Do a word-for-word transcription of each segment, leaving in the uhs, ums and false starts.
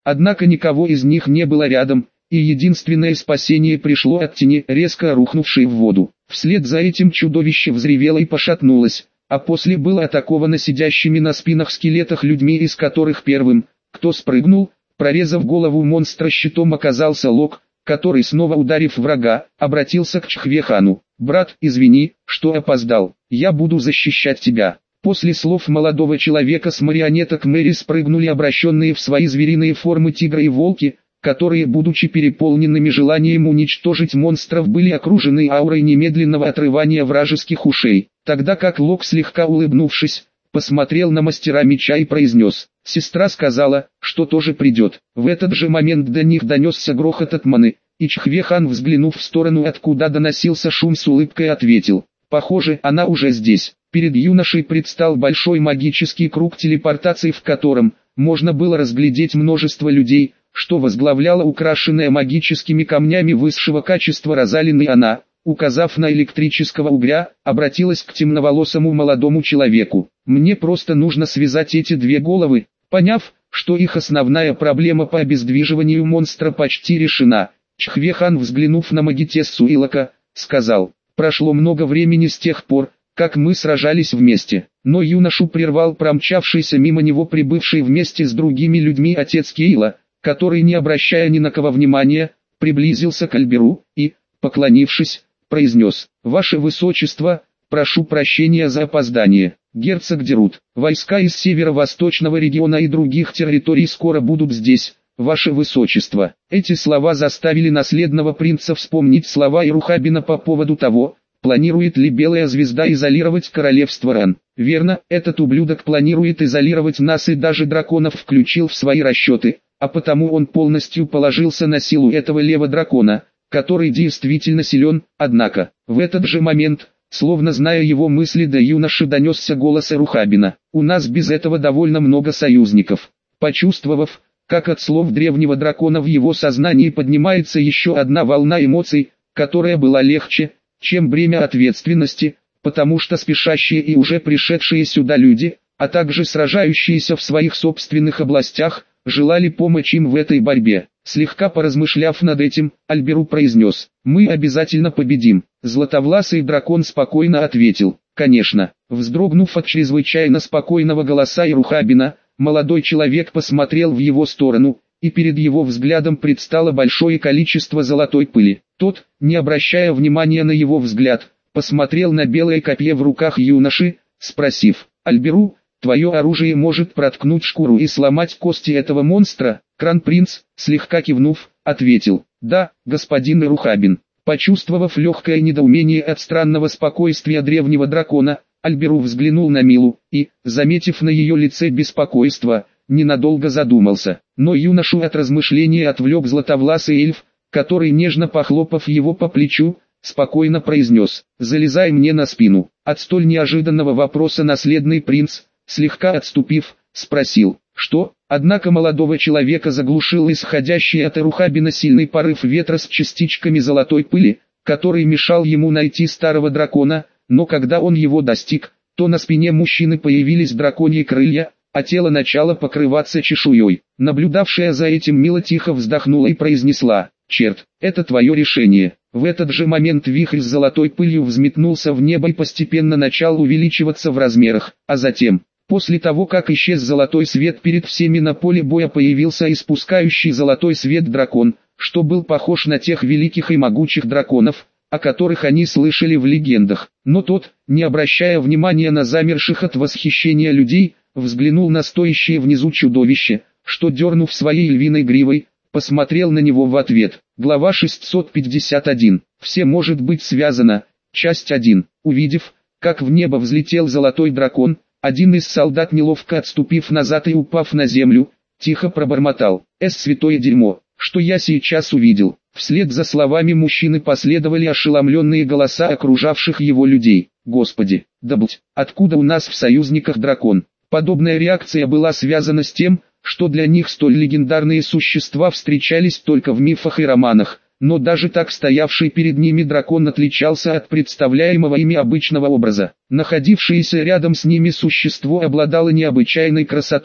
Однако никого из них не было рядом, и единственное спасение пришло от тени, резко рухнувшей в воду. Вслед за этим чудовище взревело и пошатнулось, а после было атаковано сидящими на спинах скелетах людьми, из которых первым, кто спрыгнул, прорезав голову монстра щитом, оказался Лок, который, снова ударив врага, обратился к Чхвехану. «Брат, извини, что опоздал, я буду защищать тебя». После слов молодого человека с марионеток Мэри спрыгнули обращенные в свои звериные формы тигры и волки, которые, будучи переполненными желанием уничтожить монстров, были окружены аурой немедленного отрывания вражеских ушей, тогда как Лок, слегка улыбнувшись, посмотрел на мастера меча и произнес: «Сестра сказала, что тоже придет». В этот же момент до них донесся грохот от маны, и Чхвехан, взглянув в сторону, откуда доносился шум, с улыбкой ответил: «Похоже, она уже здесь». Перед юношей предстал большой магический круг телепортации, в котором можно было разглядеть множество людей, что возглавляла украшенная магическими камнями высшего качества Розалин, и она, указав на электрического угря, обратилась к темноволосому молодому человеку: «Мне просто нужно связать эти две головы». Поняв, что их основная проблема по обездвиживанию монстра почти решена, Чхвехан, взглянув на магитессу Илока, сказал: «Прошло много времени с тех пор, как мы сражались вместе». Но юношу прервал промчавшийся мимо него прибывший вместе с другими людьми отец Кейла, который, не обращая ни на кого внимания, приблизился к Альберу и, поклонившись, произнес: «Ваше Высочество, прошу прощения за опоздание. Герцог Дерут, войска из северо-восточного региона и других территорий скоро будут здесь, Ваше Высочество». Эти слова заставили наследного принца вспомнить слова Ирухабина по поводу того, планирует ли Белая Звезда изолировать королевство Ран. Верно, этот ублюдок планирует изолировать нас и даже драконов включил в свои расчеты, а потому он полностью положился на силу этого лева-дракона, который действительно силен. Однако, в этот же момент, словно зная его мысли, до юноши донесся голос Ирухабина: «У нас без этого довольно много союзников». Почувствовав, как от слов древнего дракона в его сознании поднимается еще одна волна эмоций, которая была легче, чем бремя ответственности, потому что спешащие и уже пришедшие сюда люди, а также сражающиеся в своих собственных областях, желали помочь им в этой борьбе. Слегка поразмышляв над этим, Альберу произнес: «Мы обязательно победим». Златовласый дракон спокойно ответил: «Конечно». Вздрогнув от чрезвычайно спокойного голоса Ирухабина, молодой человек посмотрел в его сторону, и перед его взглядом предстало большое количество золотой пыли. Тот, не обращая внимания на его взгляд, посмотрел на белое копье в руках юноши, спросив: «Альберу, твое оружие может проткнуть шкуру и сломать кости этого монстра?» Кронпринц, слегка кивнув, ответил: «Да, господин Ирухабин». Почувствовав легкое недоумение от странного спокойствия древнего дракона, Альберу взглянул на Милу и, заметив на ее лице беспокойство, ненадолго задумался. Но юношу от размышления отвлек златовласый эльф, который, нежно похлопав его по плечу, спокойно произнес: «Залезай мне на спину». От столь неожиданного вопроса наследный принц, слегка отступив, спросил: «Что?». Однако молодого человека заглушил исходящий от Ирухабина сильный порыв ветра с частичками золотой пыли, который мешал ему найти старого дракона, но когда он его достиг, то на спине мужчины появились драконьи крылья, а тело начало покрываться чешуей. Наблюдавшая за этим Мила тихо вздохнула и произнесла: «Черт, это твое решение». В этот же момент вихрь с золотой пылью взметнулся в небо и постепенно начал увеличиваться в размерах, а затем, после того как исчез золотой свет, перед всеми на поле боя появился испускающий золотой свет дракон, что был похож на тех великих и могучих драконов, о которых они слышали в легендах. Но тот, не обращая внимания на замерших от восхищения людей, взглянул на стоящее внизу чудовище, что, дернув своей львиной гривой, посмотрел на него в ответ. Глава шестьсот пятьдесят один. Все может быть связано. Часть один. Увидев, как в небо взлетел золотой дракон, один из солдат, неловко отступив назад и упав на землю, тихо пробормотал: «Эс, святое дерьмо, что я сейчас увидел». Вслед за словами мужчины последовали ошеломленные голоса окружавших его людей. «Господи, да блядь, откуда у нас в союзниках дракон?» Подобная реакция была связана с тем, что для них столь легендарные существа встречались только в мифах и романах, но даже так стоявший перед ними дракон отличался от представляемого ими обычного образа. Находившееся рядом с ними существо обладало необычайной красотой,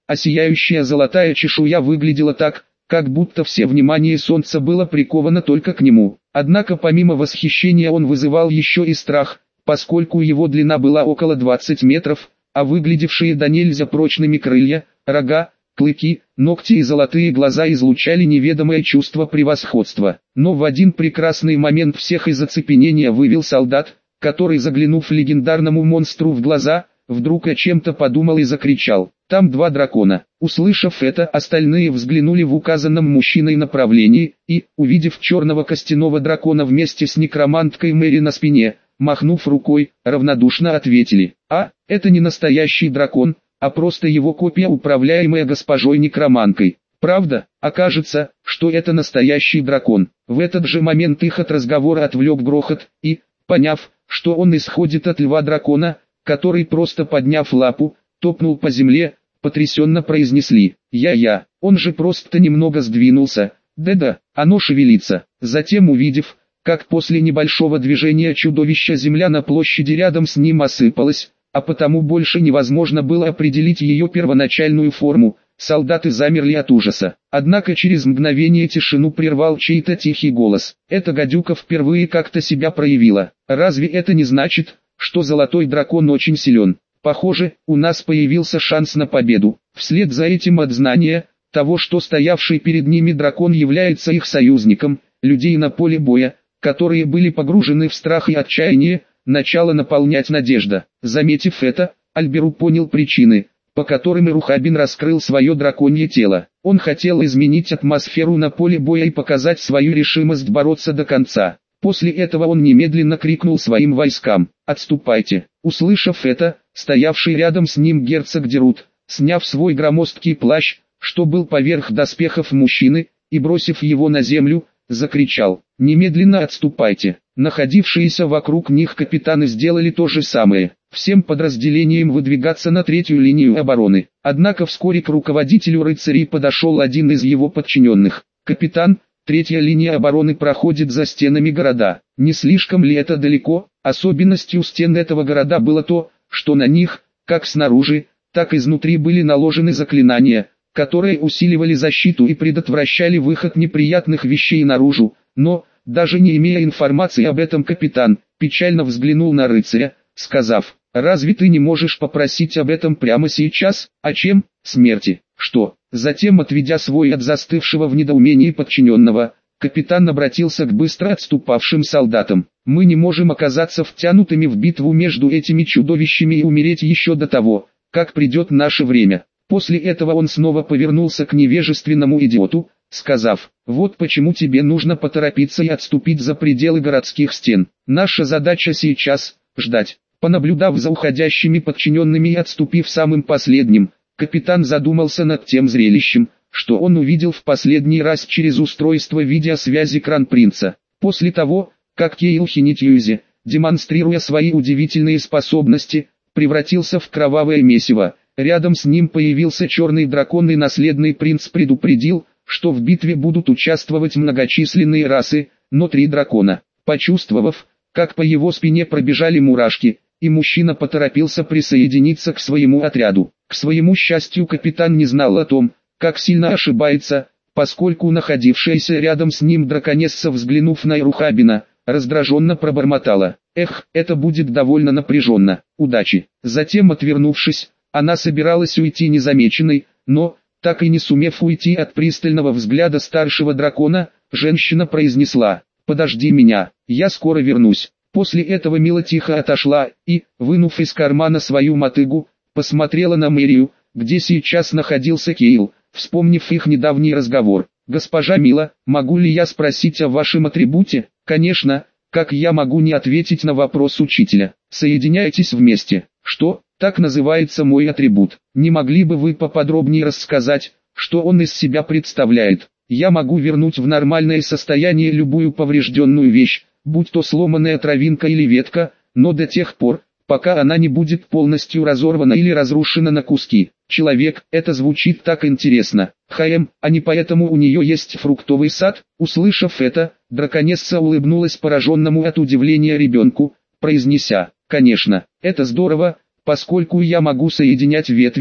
а сияющая золотая чешуя выглядела так, как будто все внимание солнца было приковано только к нему. Однако помимо восхищения он вызывал еще и страх, поскольку его длина была около двадцати метров, а выглядевшие до нельзя прочными крылья, рога, клыки, ногти и золотые глаза излучали неведомое чувство превосходства. Но в один прекрасный момент всех из оцепенения вывел солдат, который, заглянув легендарному монстру в глаза, вдруг о чем-то подумал и закричал: «Там два дракона!». Услышав это, остальные взглянули в указанном мужчиной направлении, и, увидев черного костяного дракона вместе с некроманткой Мэри на спине, махнув рукой, равнодушно ответили: «А, это не настоящий дракон, а просто его копия, управляемая госпожой некроманкой». Правда, окажется, что это настоящий дракон. В этот же момент их от разговора отвлек грохот, и, поняв, что он исходит от льва-дракона, который, просто подняв лапу, топнул по земле, потрясенно произнесли: «Я-я, он же просто немного сдвинулся, да-да, оно шевелится». Затем, увидев, как после небольшого движения чудовища земля на площади рядом с ним осыпалась, а потому больше невозможно было определить ее первоначальную форму, солдаты замерли от ужаса. Однако через мгновение тишину прервал чей-то тихий голос: «Эта гадюка впервые как-то себя проявила. Разве это не значит, что золотой дракон очень силен? Похоже, у нас появился шанс на победу». Вслед за этим от знания того, что стоявший перед ними дракон является их союзником, людей на поле боя, которые были погружены в страх и отчаяние, начала наполнять надежда. Заметив это, Альберу понял причины, по которым Ирухабин раскрыл свое драконье тело. Он хотел изменить атмосферу на поле боя и показать свою решимость бороться до конца. После этого он немедленно крикнул своим войскам: «Отступайте!». Услышав это, стоявший рядом с ним герцог Дерут, сняв свой громоздкий плащ, что был поверх доспехов мужчины, и бросив его на землю, закричал: «Немедленно отступайте!». Находившиеся вокруг них капитаны сделали то же самое, всем подразделениям выдвигаться на третью линию обороны. Однако вскоре к руководителю рыцарей подошел один из его подчиненных: «Капитан, третья линия обороны проходит за стенами города. Не слишком ли это далеко?» Особенностью стен этого города было то, что на них, как снаружи, так и изнутри были наложены заклинания, которые усиливали защиту и предотвращали выход неприятных вещей наружу. Но, даже не имея информации об этом, капитан печально взглянул на рыцаря, сказав: «Разве ты не можешь попросить об этом прямо сейчас? А чем? Смерти? Что?» Затем, отведя свой от застывшего в недоумении подчиненного, капитан обратился к быстро отступавшим солдатам: «Мы не можем оказаться втянутыми в битву между этими чудовищами и умереть еще до того, как придет наше время». После этого он снова повернулся к невежественному идиоту, сказав: «Вот почему тебе нужно поторопиться и отступить за пределы городских стен. Наша задача сейчас – ждать». Понаблюдав за уходящими подчиненными и отступив самым последним, капитан задумался над тем зрелищем, что он увидел в последний раз через устройство видеосвязи Кронпринца. После того, как Кейл Хинитьюзи, демонстрируя свои удивительные способности, превратился в кровавое месиво, рядом с ним появился черный дракон, и наследный принц предупредил, что в битве будут участвовать многочисленные расы, но три дракона. Почувствовав, как по его спине пробежали мурашки, и мужчина поторопился присоединиться к своему отряду. К своему счастью, капитан не знал о том, как сильно ошибается, поскольку находившаяся рядом с ним драконесса, взглянув на Ирухабина, раздраженно пробормотала: «Эх, это будет довольно напряженно. Удачи». Затем, отвернувшись, она собиралась уйти незамеченной, но, так и не сумев уйти от пристального взгляда старшего дракона, женщина произнесла: «Подожди меня, я скоро вернусь». После этого Мила тихо отошла и, вынув из кармана свою мотыгу, посмотрела на мэрию, где сейчас находился Кейл, вспомнив их недавний разговор. «Госпожа Мила, могу ли я спросить о вашем атрибуте?» «Конечно, как я могу не ответить на вопрос учителя? Соединяйтесь вместе». «Что? Так называется мой атрибут. Не могли бы вы поподробнее рассказать, что он из себя представляет?» «Я могу вернуть в нормальное состояние любую поврежденную вещь, будь то сломанная травинка или ветка, но до тех пор, пока она не будет полностью разорвана или разрушена на куски. Человек, это звучит так интересно. Хаем, а не поэтому у нее есть фруктовый сад?» Услышав это, драконесса улыбнулась пораженному от удивления ребенку, произнеся: «Конечно, это здорово, поскольку я могу соединять ветви,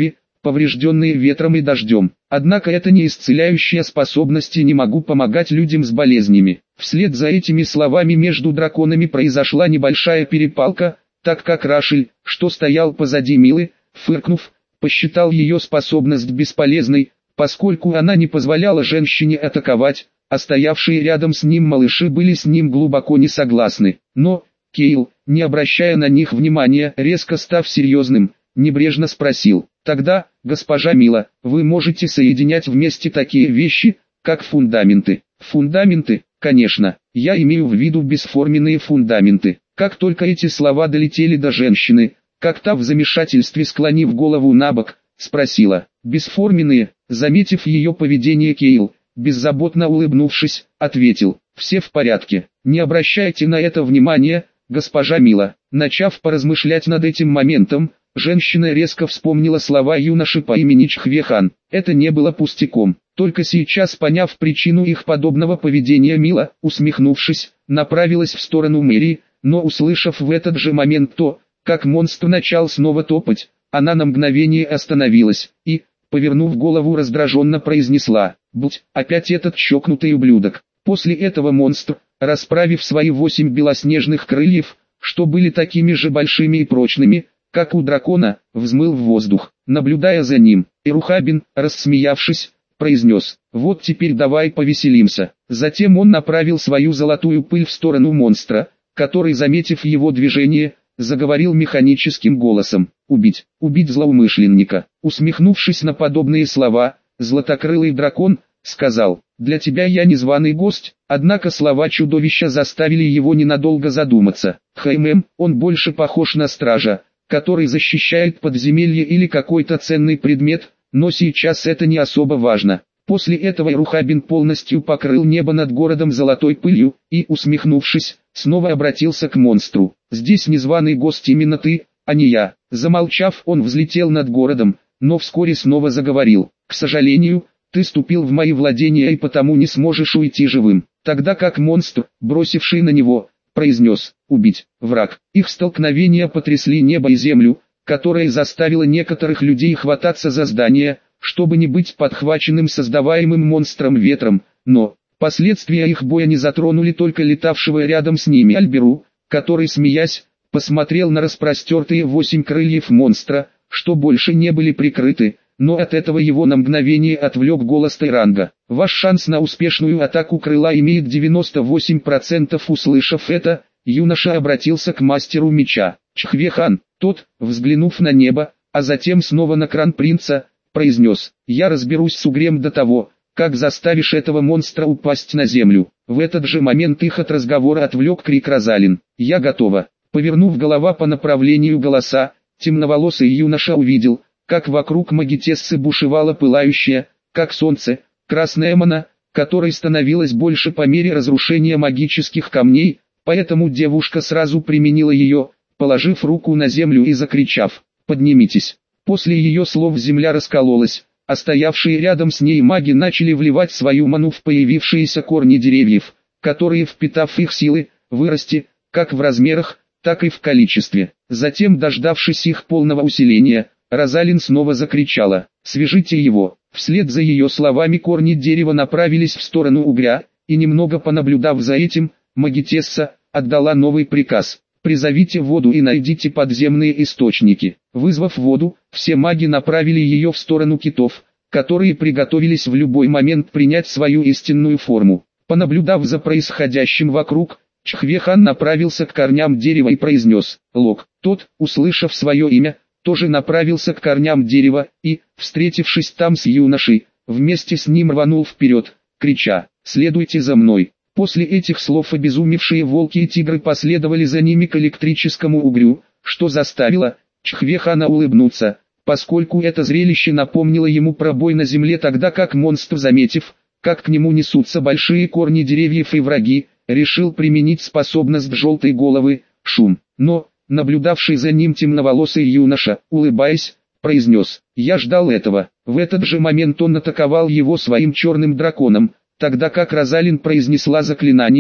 поврежденные ветром и дождем. Однако это не исцеляющая способность, и не могу помогать людям с болезнями. Вслед за этими словами между драконами произошла небольшая перепалка, так как Рашель, что стоял позади Милы, фыркнув, посчитал ее способность бесполезной, поскольку она не позволяла женщине атаковать, а стоявшие рядом с ним малыши были с ним глубоко не согласны. Но Кейл, не обращая на них внимания, резко став серьезным, небрежно спросил: «Тогда, госпожа Мила, вы можете соединять вместе такие вещи, как фундаменты?» «Фундаменты, конечно, я имею в виду бесформенные фундаменты». Как только эти слова долетели до женщины, как та в замешательстве, склонив голову набок, спросила: «Бесформенные?» Заметив ее поведение, Кейл, беззаботно улыбнувшись, ответил: «Все в порядке, не обращайте на это внимания, госпожа Мила». Начав поразмышлять над этим моментом, женщина резко вспомнила слова юноши по имени Чхвехан. Это не было пустяком. Только сейчас, поняв причину их подобного поведения, Мила, усмехнувшись, направилась в сторону мэрии, но услышав в этот же момент то, как монстр начал снова топать, она на мгновение остановилась и, повернув голову, раздраженно произнесла: «Будь, опять этот чокнутый ублюдок». После этого монстр, расправив свои восемь белоснежных крыльев, что были такими же большими и прочными, как у дракона, взмыл в воздух. Наблюдая за ним, Эрухабин, рассмеявшись, произнес: «Вот теперь давай повеселимся». Затем он направил свою золотую пыль в сторону монстра, который, заметив его движение, заговорил механическим голосом: «Убить, убить злоумышленника». Усмехнувшись на подобные слова, златокрылый дракон сказал: «Для тебя я незваный гость». Однако слова чудовища заставили его ненадолго задуматься. Хм, он больше похож на стража, который защищает подземелье или какой-то ценный предмет, но сейчас это не особо важно. После этого Эрухабин полностью покрыл небо над городом золотой пылью и, усмехнувшись, снова обратился к монстру: «Здесь незваный гость именно ты, а не я». Замолчав, он взлетел над городом, но вскоре снова заговорил: «К сожалению, ты ступил в мои владения и потому не сможешь уйти живым». Тогда как монстр, бросивший на него, произнес: «Убить, враг». Их столкновения потрясли небо и землю, которое заставило некоторых людей хвататься за здания, чтобы не быть подхваченным создаваемым монстром ветром, но последствия их боя не затронули только летавшего рядом с ними Альберу, который, смеясь, посмотрел на распростертые восемь крыльев монстра, что больше не были прикрыты, но от этого его на мгновение отвлек голос Тайранга. «Ваш шанс на успешную атаку крыла имеет девяносто восемь процентов». Услышав это, юноша обратился к мастеру меча. Чхвехан, тот, взглянув на небо, а затем снова на кронпринца, произнес: «Я разберусь с угрем до того, как заставишь этого монстра упасть на землю». В этот же момент их от разговора отвлек крик Розалин: «Я готова». Повернув голова по направлению голоса, темноволосый юноша увидел, как вокруг магитессы бушевала пылающая, как солнце, красная мана, которой становилось больше по мере разрушения магических камней, поэтому девушка сразу применила ее, положив руку на землю и закричав: «Поднимитесь». После ее слов земля раскололась, а стоявшие рядом с ней маги начали вливать свою ману в появившиеся корни деревьев, которые, впитав их силы, вырасти, как в размерах, так и в количестве. Затем, дождавшись их полного усиления, Розалин снова закричала: «Свяжите его». Вслед за ее словами корни дерева направились в сторону угря, и немного понаблюдав за этим, магитесса отдала новый приказ: «Призовите воду и найдите подземные источники». Вызвав воду, все маги направили ее в сторону китов, которые приготовились в любой момент принять свою истинную форму. Понаблюдав за происходящим вокруг, Чхвехан направился к корням дерева и произнес: «Лок». Тот, услышав свое имя, тоже направился к корням дерева и, встретившись там с юношей, вместе с ним рванул вперед, крича: «Следуйте за мной». После этих слов обезумевшие волки и тигры последовали за ними к электрическому угрю, что заставило Чхвехана улыбнуться, поскольку это зрелище напомнило ему про бой на земле, тогда как монстр, заметив, как к нему несутся большие корни деревьев и враги, решил применить способность желтой головы, шум. Но, наблюдавший за ним темноволосый юноша, улыбаясь, произнес: «Я ждал этого». В этот же момент он атаковал его своим черным драконом, тогда как Розалин произнесла заклинание,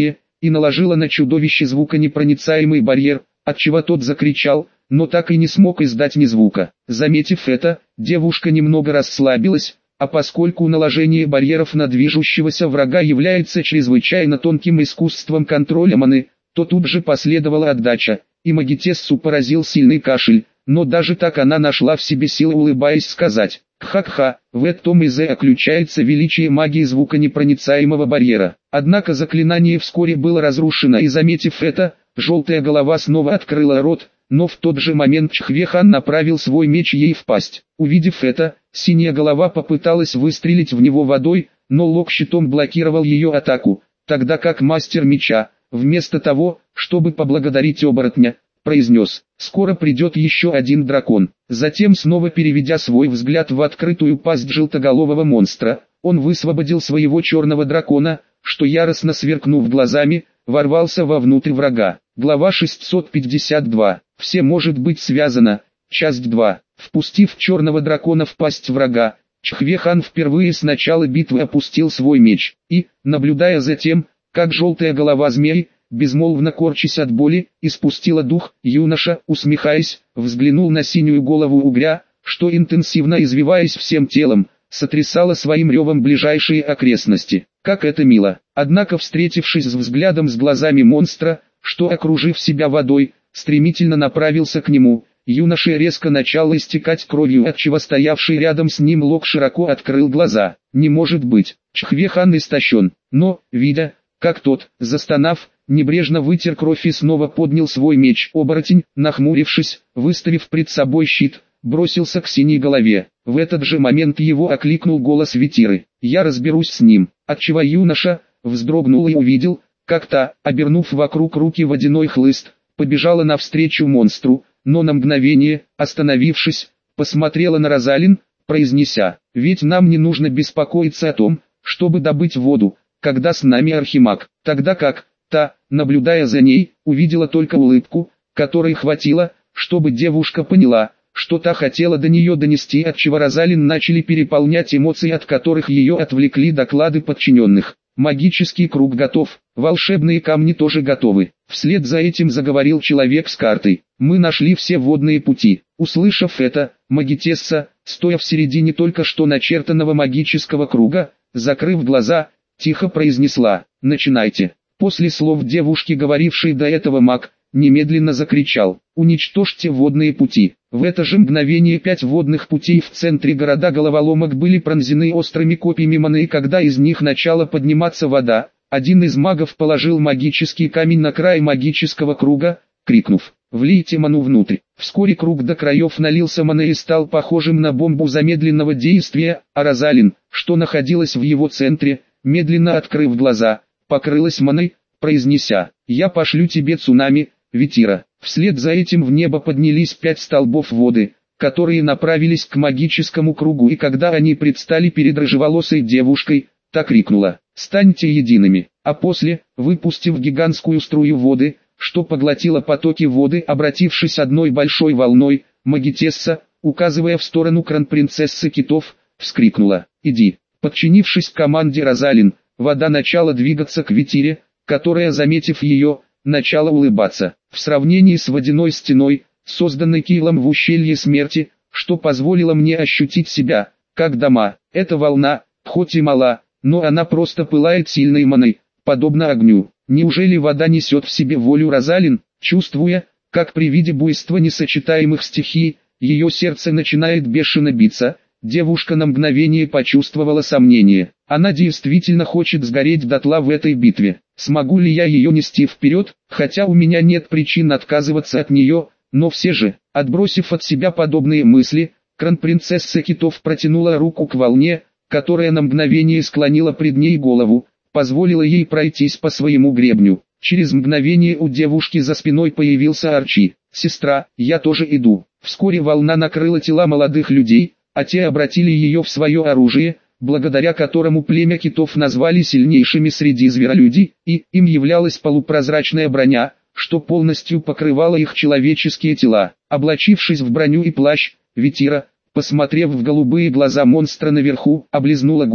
и наложила на чудовище звуконепроницаемый барьер, отчего тот закричал, но так и не смог издать ни звука. Заметив это, девушка немного расслабилась, а поскольку наложение барьеров на движущегося врага является чрезвычайно тонким искусством контроля маны, то тут же последовала отдача, и магитессу поразил сильный кашель, но даже так она нашла в себе силы, улыбаясь, сказать: «Кха-кха, в этом и заключается величие магии звуконепроницаемого барьера». Однако заклинание вскоре было разрушено, и заметив это, желтая голова снова открыла рот, но в тот же момент Чхве-хан направил свой меч ей в пасть. Увидев это, синяя голова попыталась выстрелить в него водой, но Лок щитом блокировал ее атаку, тогда как мастер меча, вместо того, чтобы поблагодарить оборотня, произнес: «Скоро придет еще один дракон». Затем, снова переведя свой взгляд в открытую пасть желтоголового монстра, он высвободил своего черного дракона, что, яростно сверкнув глазами, ворвался вовнутрь врага. Глава шестьсот пятьдесят два. Все может быть связано. Часть два. Впустив черного дракона в пасть врага, Чхве-хан впервые с начала битвы опустил свой меч, и, наблюдая за тем, как желтая голова змеи, безмолвно корчась от боли, испустила дух, юноша, усмехаясь, взглянул на синюю голову угря, что, интенсивно извиваясь всем телом, сотрясала своим ревом ближайшие окрестности. Как это мило! Однако, встретившись с взглядом с глазами монстра, что, окружив себя водой, стремительно направился к нему, юноше резко начал истекать кровью, отчего стоявший рядом с ним Лок широко открыл глаза. Не может быть! Чхве-хан истощен, но, видя, как тот, застонав, небрежно вытер кровь и снова поднял свой меч. Оборотень, нахмурившись, выставив пред собой щит, бросился к синей голове. В этот же момент его окликнул голос Ветиры: «Я разберусь с ним», отчего юноша вздрогнул и увидел, как та, обернув вокруг руки водяной хлыст, побежала навстречу монстру, но на мгновение, остановившись, посмотрела на Розалин, произнеся: «Ведь нам не нужно беспокоиться о том, чтобы добыть воду, когда с нами архимаг», тогда как та, наблюдая за ней, увидела только улыбку, которой хватило, чтобы девушка поняла, что та хотела до нее донести, отчего Розалин начали переполнять эмоции, от которых ее отвлекли доклады подчиненных. «Магический круг готов, волшебные камни тоже готовы». Вслед за этим заговорил человек с картой. «Мы нашли все водные пути». Услышав это, магитесса, стоя в середине только что начертанного магического круга, закрыв глаза, тихо произнесла: «Начинайте». После слов девушки, говорившей до этого, маг немедленно закричал: «Уничтожьте водные пути». В это же мгновение пять водных путей в центре города головоломок были пронзены острыми копьями маны, и когда из них начала подниматься вода, один из магов положил магический камень на край магического круга, крикнув: «Влейте ману внутрь». Вскоре круг до краев налился маной и стал похожим на бомбу замедленного действия, а Розалин, что находилась в его центре, медленно открыв глаза, покрылась маной, произнеся: «Я пошлю тебе цунами, Ветира». Вслед за этим в небо поднялись пять столбов воды, которые направились к магическому кругу, и когда они предстали перед рыжеволосой девушкой, та крикнула: «Станьте едиными», а после, выпустив гигантскую струю воды, что поглотила потоки воды, обратившись одной большой волной, магитесса, указывая в сторону кронпринцессы китов, вскрикнула: «Иди». Подчинившись команде Розалин, вода начала двигаться к Ветире, которая, заметив ее, начала улыбаться. В сравнении с водяной стеной, созданной Килом в ущелье смерти, что позволило мне ощутить себя, как дома, эта волна, хоть и мала, но она просто пылает сильной маной, подобно огню. Неужели вода несет в себе волю Розалин? Чувствуя, как при виде буйства несочетаемых стихий, ее сердце начинает бешено биться, девушка на мгновение почувствовала сомнение. Она действительно хочет сгореть дотла в этой битве. Смогу ли я ее нести вперед, хотя у меня нет причин отказываться от нее, но все же, отбросив от себя подобные мысли, кронпринцесса китов протянула руку к волне, которая на мгновение склонила пред ней голову, позволила ей пройтись по своему гребню. Через мгновение у девушки за спиной появился Арчи. «Сестра, я тоже иду». Вскоре волна накрыла тела молодых людей, а те обратили ее в свое оружие, благодаря которому племя китов назвали сильнейшими среди зверолюдей, и им являлась полупрозрачная броня, что полностью покрывала их человеческие тела. Облачившись в броню и плащ, Ветира, посмотрев в голубые глаза монстра наверху, облизнула губы.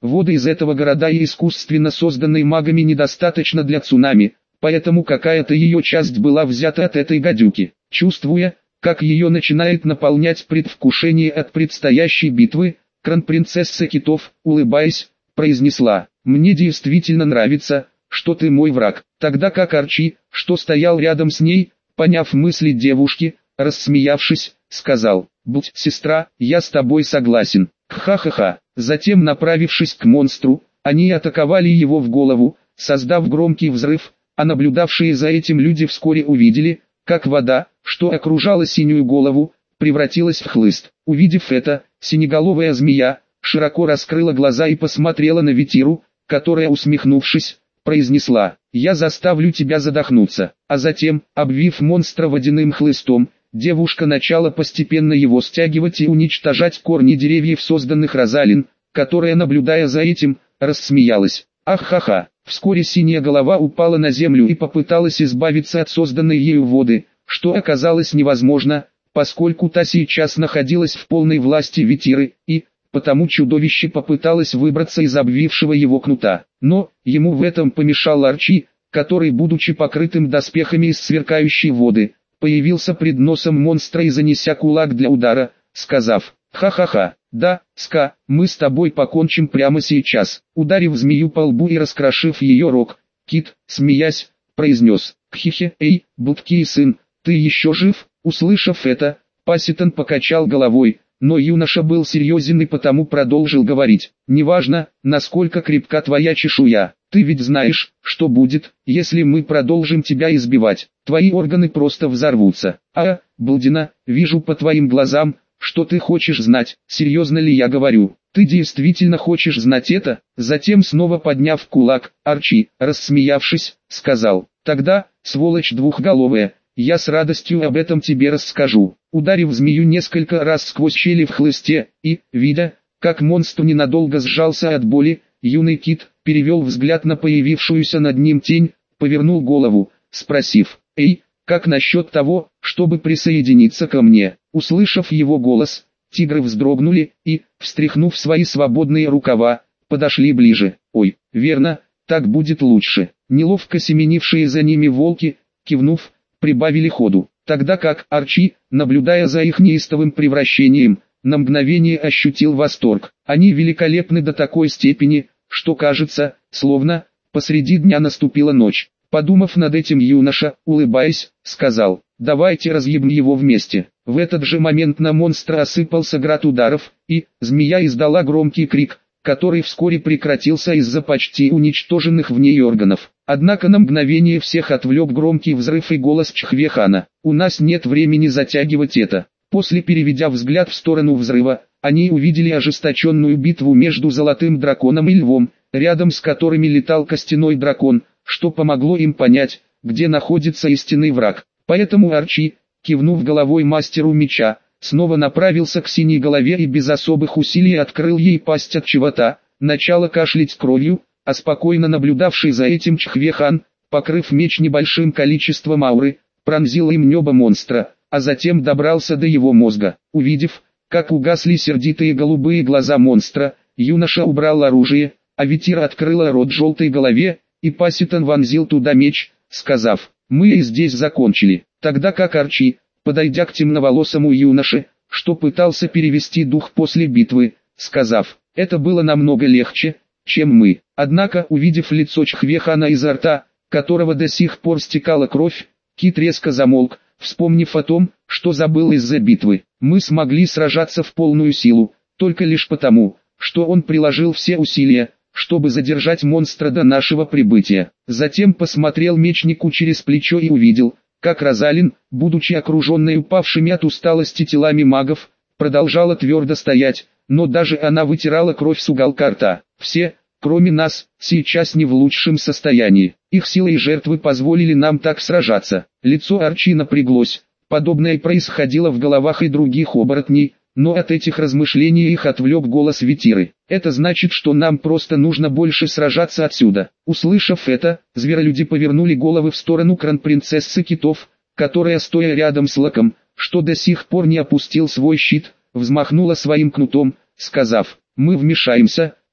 Воды из этого города и искусственно созданной магами недостаточно для цунами, поэтому какая-то ее часть была взята от этой гадюки. Чувствуя, как ее начинает наполнять предвкушение от предстоящей битвы, кронпринцесса Китов, улыбаясь, произнесла: «Мне действительно нравится, что ты мой враг», тогда как Арчи, что стоял рядом с ней, поняв мысли девушки, рассмеявшись, сказал: «Будь, сестра, я с тобой согласен». Ха-ха-ха. Затем, направившись к монстру, они атаковали его в голову, создав громкий взрыв, а наблюдавшие за этим люди вскоре увидели, как вода, что окружала синюю голову, превратилась в хлыст. Увидев это, синеголовая змея широко раскрыла глаза и посмотрела на Ветиру, которая, усмехнувшись, произнесла: «Я заставлю тебя задохнуться». А затем, обвив монстра водяным хлыстом, девушка начала постепенно его стягивать и уничтожать корни деревьев, созданных Розалин, которая, наблюдая за этим, рассмеялась. Ах-ха-ха. Вскоре синяя голова упала на землю и попыталась избавиться от созданной ею воды, что оказалось невозможно, поскольку та сейчас находилась в полной власти Ветиры, и, потому чудовище попыталось выбраться из обвившего его кнута. Но, ему в этом помешал Арчи, который, будучи покрытым доспехами из сверкающей воды, появился пред носом монстра и, занеся кулак для удара, сказав: «Ха-ха-ха, да, Ска, мы с тобой покончим прямо сейчас». Ударив змею по лбу и раскрошив ее рог, Кит, смеясь, произнес: «Кхихе, эй, Будкий сын, ты еще жив?» Услышав это, Паситон покачал головой, но юноша был серьезен и потому продолжил говорить: «Неважно, насколько крепка твоя чешуя, ты ведь знаешь, что будет, если мы продолжим тебя избивать. Твои органы просто взорвутся. А, Блдина, вижу по твоим глазам, что ты хочешь знать, серьезно ли я говорю. Ты действительно хочешь знать это?» Затем, снова подняв кулак, Арчи, рассмеявшись, сказал: «Тогда, сволочь двухголовая, я с радостью об этом тебе расскажу». Ударив змею несколько раз сквозь щели в хлысте, и, видя, как монстр ненадолго сжался от боли, юный Кит перевел взгляд на появившуюся над ним тень, повернул голову, спросив: «Эй, как насчет того, чтобы присоединиться ко мне?» Услышав его голос, тигры вздрогнули и, встряхнув свои свободные рукава, подошли ближе. «Ой, верно, так будет лучше». Неловко семенившие за ними волки, кивнув, прибавили ходу, тогда как Арчи, наблюдая за их неистовым превращением, на мгновение ощутил восторг. Они великолепны до такой степени, что кажется, словно посреди дня наступила ночь. Подумав над этим, юноша, улыбаясь, сказал: «Давайте разъебем его вместе». В этот же момент на монстра осыпался град ударов, и змея издала громкий крик, который вскоре прекратился из-за почти уничтоженных в ней органов. Однако на мгновение всех отвлек громкий взрыв и голос Чхвехана: «У нас нет времени затягивать это». После, переведя взгляд в сторону взрыва, они увидели ожесточенную битву между Золотым Драконом и Львом, рядом с которыми летал Костяной Дракон, что помогло им понять, где находится истинный враг. Поэтому Арчи, кивнув головой мастеру меча, снова направился к синей голове и без особых усилий открыл ей пасть от живота, начало кашлять кровью, а спокойно наблюдавший за этим Чхвехан, покрыв меч небольшим количеством ауры, пронзил им небо монстра, а затем добрался до его мозга. Увидев, как угасли сердитые голубые глаза монстра, юноша убрал оружие, а Ветира открыла рот желтой голове, и Паситон вонзил туда меч, сказав: «Мы и здесь закончили». Тогда как Арчи, подойдя к темноволосому юноше, что пытался перевести дух после битвы, сказав: «Это было намного легче, чем мы». Однако, увидев лицо Чхвехана, изо рта которого до сих пор стекала кровь, Кит резко замолк, вспомнив о том, что забыл из-за битвы. «Мы смогли сражаться в полную силу, только лишь потому, что он приложил все усилия, чтобы задержать монстра до нашего прибытия». Затем посмотрел мечнику через плечо и увидел, как Розалин, будучи окруженной упавшими от усталости телами магов, продолжала твердо стоять, но даже она вытирала кровь с уголка рта. «Все, кроме нас, сейчас не в лучшем состоянии. Их силы и жертвы позволили нам так сражаться». Лицо Арчи напряглось. Подобное происходило в головах и других оборотней, но от этих размышлений их отвлек голос Ветиры. «Это значит, что нам просто нужно больше сражаться отсюда». Услышав это, зверолюди повернули головы в сторону кронпринцессы Китов, которая, стоя рядом с Лаком, что до сих пор не опустил свой щит, взмахнула своим кнутом, сказав: «Мы вмешаемся,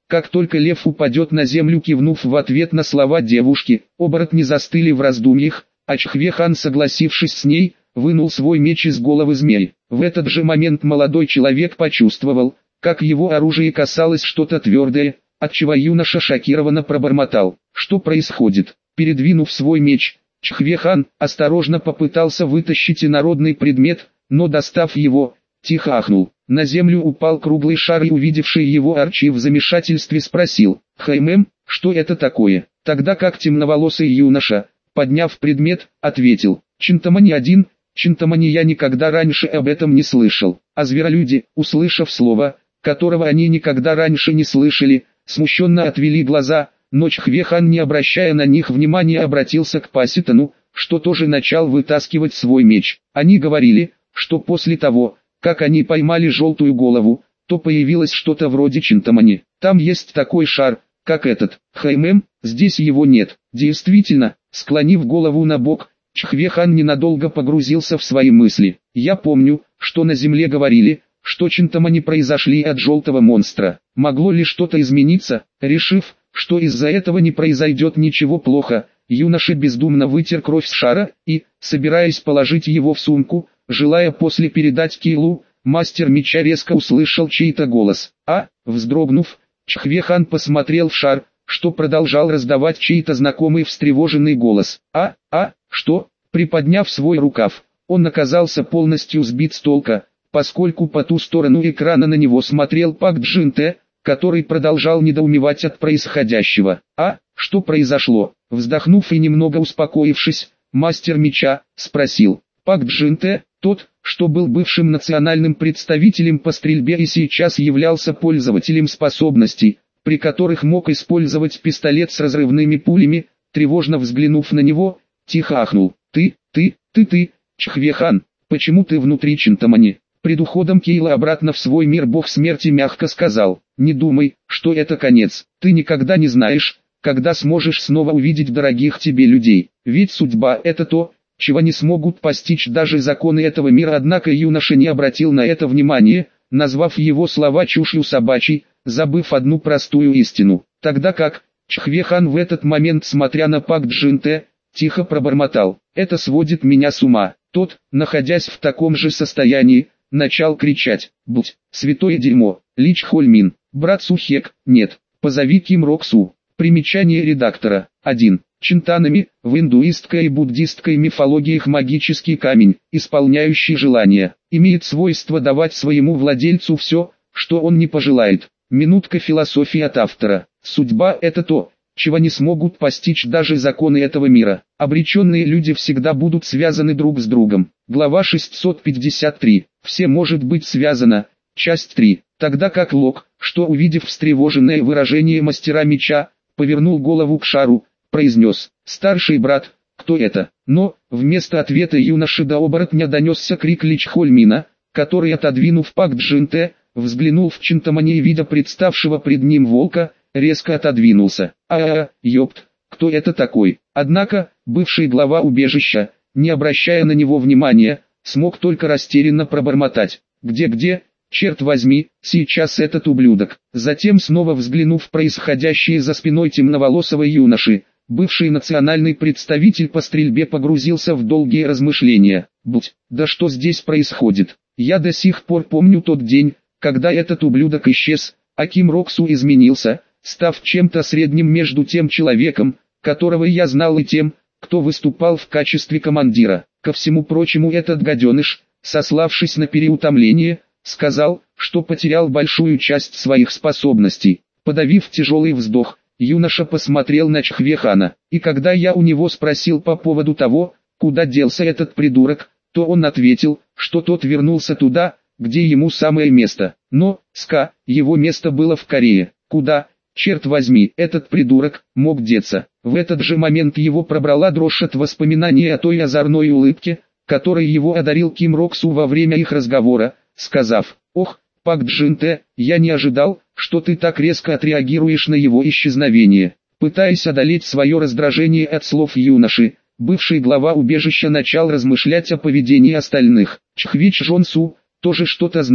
Как только лев упадет на землю, кивнув в ответ на слова девушки, оборотни застыли в раздумьях, а Чхве-хан, согласившись с ней, вынул свой меч из головы змеи. В этот же момент молодой человек почувствовал, как его оружие касалось что-то твердое, отчего юноша шокированно пробормотал: «Что происходит?» Передвинув свой меч, Чхве-хан осторожно попытался вытащить инородный предмет, но достав его, тихо ахнул. На землю упал круглый шар, и увидевший его Арчи в замешательстве спросил: «Хаймэм, что это такое?» Тогда как темноволосый юноша, подняв предмет, ответил: «Чинтамани один, Чинтамани, я никогда раньше об этом не слышал». А зверолюди, услышав слово, которого они никогда раньше не слышали, смущенно отвели глаза, но Чхве-хан, не обращая на них внимания, обратился к Паситану, что тоже начал вытаскивать свой меч. Они говорили, что после того, как они поймали желтую голову, то появилось что-то вроде Чинтамани. Там есть такой шар, как этот. Хаймэм, здесь его нет. Действительно, склонив голову на бок, Чхве-хан ненадолго погрузился в свои мысли. Я помню, что на земле говорили, что Чинтамани произошли от желтого монстра. Могло ли что-то измениться? Решив, что из-за этого не произойдет ничего плохо, юноша бездумно вытер кровь с шара и, собираясь положить его в сумку, желая после передать Кейлу, мастер меча резко услышал чей-то голос. А, вздрогнув, Чхве-хан посмотрел в шар, что продолжал раздавать чей-то знакомый встревоженный голос. А, а, что? Приподняв свой рукав, он оказался полностью сбит с толка, поскольку по ту сторону экрана на него смотрел Пак Джин-те, который продолжал недоумевать от происходящего. А, что произошло? Вздохнув и немного успокоившись, мастер меча спросил: Пак Джин-те, тот, что был бывшим национальным представителем по стрельбе и сейчас являлся пользователем способностей, при которых мог использовать пистолет с разрывными пулями, тревожно взглянув на него, тихо ахнул: «Ты, ты, ты, ты, Чхве-хан, почему ты внутри Чинтамани?» Пред уходом Кейла обратно в свой мир бог смерти мягко сказал: «Не думай, что это конец. Ты никогда не знаешь, когда сможешь снова увидеть дорогих тебе людей. Ведь судьба — это то, чего не смогут постичь даже законы этого мира». Однако юноша не обратил на это внимания, назвав его слова чушью собачьей, забыв одну простую истину. Тогда как Чхве-хан в этот момент, смотря на Пак Джин-те, тихо пробормотал: «Это сводит меня с ума». Тот, находясь в таком же состоянии, начал кричать: «Будь, святое дерьмо, Лич Хольмин, брат Сухек, нет, позови Ким Роксу». Примечание редактора. один. Чинтанами, в индуистской и буддистской мифологиях магический камень, исполняющий желания, имеет свойство давать своему владельцу все, что он не пожелает. Минутка философии от автора. Судьба — это то, чего не смогут постичь даже законы этого мира. Обреченные люди всегда будут связаны друг с другом. Глава шестьсот пятьдесят три. Все может быть связано. Часть три. Тогда как Лок, что увидев встревоженное выражение мастера меча, повернул голову к шару, произнес: «Старший брат, кто это?» Но, вместо ответа юноши до оборотня донесся крик Лич Хольмина, который, отодвинув Пак Джин-те, взглянул в Чинтамани и, видя представшего пред ним волка, резко отодвинулся. «А-а-а, ёпт, кто это такой?» Однако, бывший глава убежища, не обращая на него внимания, смог только растерянно пробормотать: «Где-где, черт возьми, сейчас этот ублюдок». Затем, снова взглянув в происходящее за спиной темноволосого юноши, бывший национальный представитель по стрельбе погрузился в долгие размышления. «Будь, да что здесь происходит? Я до сих пор помню тот день, когда этот ублюдок исчез, а Ким Роксу изменился, став чем-то средним между тем человеком, которого я знал, и тем, кто выступал в качестве командира. Ко всему прочему, этот гаденыш, сославшись на переутомление, сказал, что потерял большую часть своих способностей». Подавив тяжелый вздох, юноша посмотрел на Чхве-хана, и когда я у него спросил по поводу того, куда делся этот придурок, то он ответил, что тот вернулся туда, где ему самое место. Но, ска, его место было в Корее. Куда, черт возьми, этот придурок мог деться? В этот же момент его пробрала дрожь от воспоминаний о той озорной улыбке, которой его одарил Ким Роксу во время их разговора, сказав: «Ох, Пак Джин-те, я не ожидал, что ты так резко отреагируешь на его исчезновение». Пытаясь одолеть свое раздражение от слов юноши, бывший глава убежища начал размышлять о поведении остальных. Чхвич Жонсу тоже что-то знает,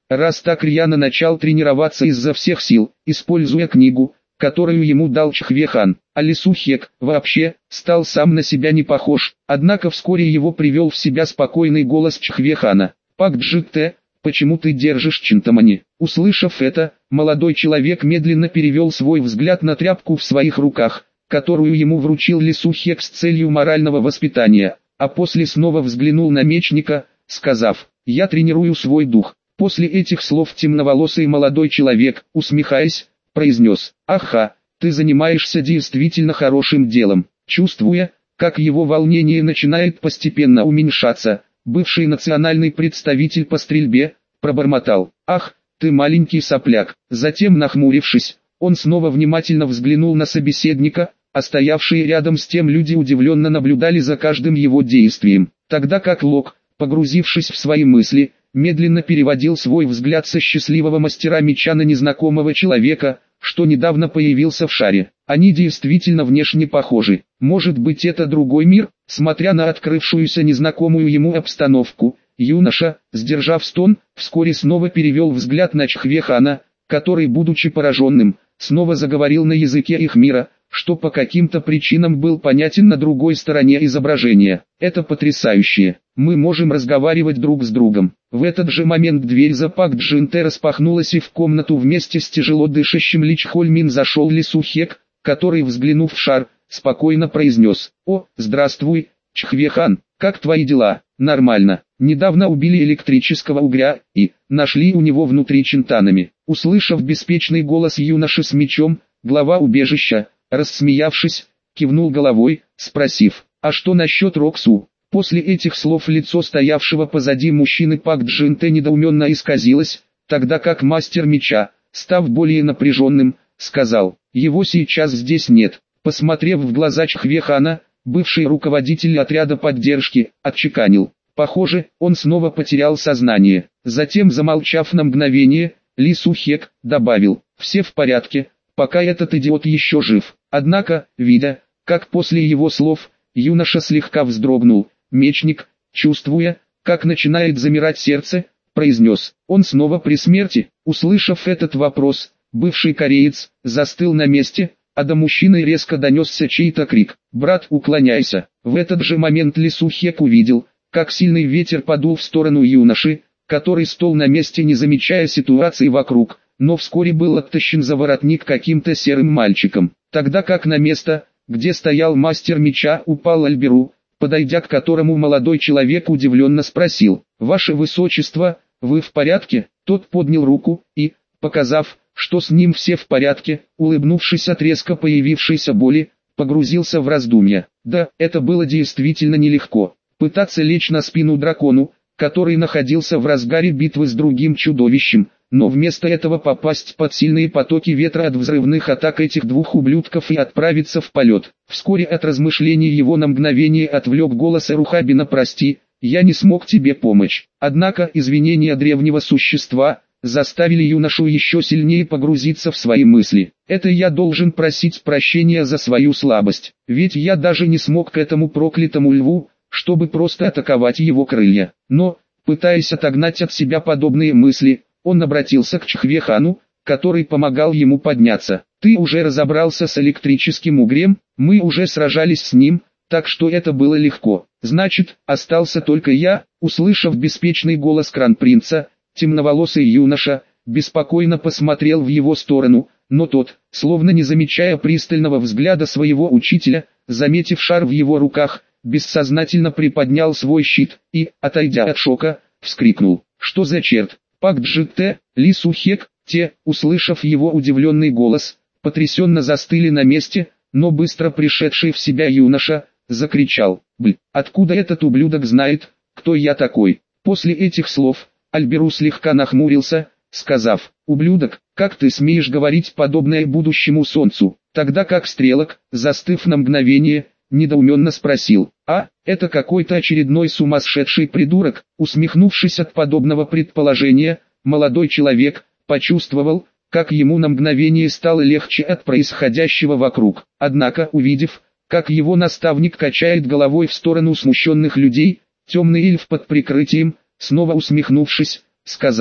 раз так рьяно начал тренироваться изо всех сил, используя книгу, которую ему дал Чхве-хан. А Лису-хек, вообще, стал сам на себя не похож, однако вскоре его привел в себя спокойный голос Чхве-хана. «Пак Джи-те, почему ты держишь Чинтамани?» Услышав это, молодой человек медленно перевел свой взгляд на тряпку в своих руках, которую ему вручил Лису-хек с целью морального воспитания, а после снова взглянул на мечника, сказав: «Я тренирую свой дух». После этих слов темноволосый молодой человек, усмехаясь, произнес: «Аха, ты занимаешься действительно хорошим делом». Чувствуя, как его волнение начинает постепенно уменьшаться, бывший национальный представитель по стрельбе, пробормотал: «Ах, ты маленький сопляк». Затем, нахмурившись, он снова внимательно взглянул на собеседника, а стоявшие рядом с тем люди удивленно наблюдали за каждым его действием, тогда как Лок, погрузившись в свои мысли, медленно переводил свой взгляд со счастливого мастера меча на незнакомого человека, что недавно появился в шаре. Они действительно внешне похожи. Может быть, это другой мир? Смотря на открывшуюся незнакомую ему обстановку, юноша, сдержав стон, вскоре снова перевел взгляд на Чхве-хана, который, будучи пораженным, снова заговорил на языке их мира, что по каким-то причинам был понятен на другой стороне изображения. «Это потрясающе. Мы можем разговаривать друг с другом». В этот же момент дверь за Пак Джин-те распахнулась, и в комнату вместе с тяжело дышащим Ли Чхоль-мин зашел Лису-хек, который, взглянув в шар, спокойно произнес: «О, здравствуй, Чхве-хан, как твои дела?» «Нормально. Недавно убили электрического угря и нашли у него внутри чинтанами». Услышав беспечный голос юноши с мечом, глава убежища, рассмеявшись, кивнул головой, спросив: «А что насчет Роксу?» После этих слов лицо стоявшего позади мужчины Пак Джин-те недоуменно исказилось, тогда как мастер меча, став более напряженным, сказал: «Его сейчас здесь нет». Посмотрев в глаза Чхве-хана, бывший руководитель отряда поддержки, отчеканил: «Похоже, он снова потерял сознание». Затем, замолчав на мгновение, Лису-хек добавил: «Все в порядке, пока этот идиот еще жив». Однако, видя, как после его слов, юноша слегка вздрогнул, мечник, чувствуя, как начинает замирать сердце, произнес: «Он снова при смерти?» Услышав этот вопрос, бывший кореец застыл на месте, а до мужчины резко донесся чей-то крик: «Брат, уклоняйся!». В этот же момент Лису-хек увидел, как сильный ветер подул в сторону юноши, который стол на месте, не замечая ситуации вокруг, но вскоре был оттащен за воротник каким-то серым мальчиком, тогда как на место, где стоял мастер меча, упал Альберу, подойдя к которому молодой человек удивленно спросил: «Ваше Высочество, вы в порядке?» Тот поднял руку и, показав, что с ним все в порядке, улыбнувшись от резко появившейся боли, погрузился в раздумья. Да, это было действительно нелегко. Пытаться лечь на спину дракону, который находился в разгаре битвы с другим чудовищем, но вместо этого попасть под сильные потоки ветра от взрывных атак этих двух ублюдков и отправиться в полет. Вскоре от размышлений его на мгновение отвлек голос Эрухабина: «Прости, я не смог тебе помочь». Однако извинения древнего существа заставили юношу еще сильнее погрузиться в свои мысли. «Это я должен просить прощения за свою слабость, ведь я даже не смог к этому проклятому льву, чтобы просто атаковать его крылья». Но, пытаясь отогнать от себя подобные мысли, он обратился к Чхве-хану, который помогал ему подняться. «Ты уже разобрался с электрическим угрем, мы уже сражались с ним, так что это было легко. Значит, остался только я». Услышав беспечный голос кронпринца, темноволосый юноша беспокойно посмотрел в его сторону, но тот, словно не замечая пристального взгляда своего учителя, заметив шар в его руках, бессознательно приподнял свой щит и, отойдя от шока, вскрикнул: «Что за черт?» Пак Джи-те, Лису-хек, те, услышав его удивленный голос, потрясенно застыли на месте, но быстро пришедший в себя юноша закричал: «Бл, откуда этот ублюдок знает, кто я такой?» После этих слов Альберу слегка нахмурился, сказав: «Ублюдок, как ты смеешь говорить подобное будущему солнцу?» Тогда как Стрелок, застыв на мгновение, недоуменно спросил: «А, это какой-то очередной сумасшедший придурок?» Усмехнувшись от подобного предположения, молодой человек почувствовал, как ему на мгновение стало легче от происходящего вокруг. Однако, увидев, как его наставник качает головой в сторону смущенных людей, темный эльф под прикрытием, снова усмехнувшись, сказал: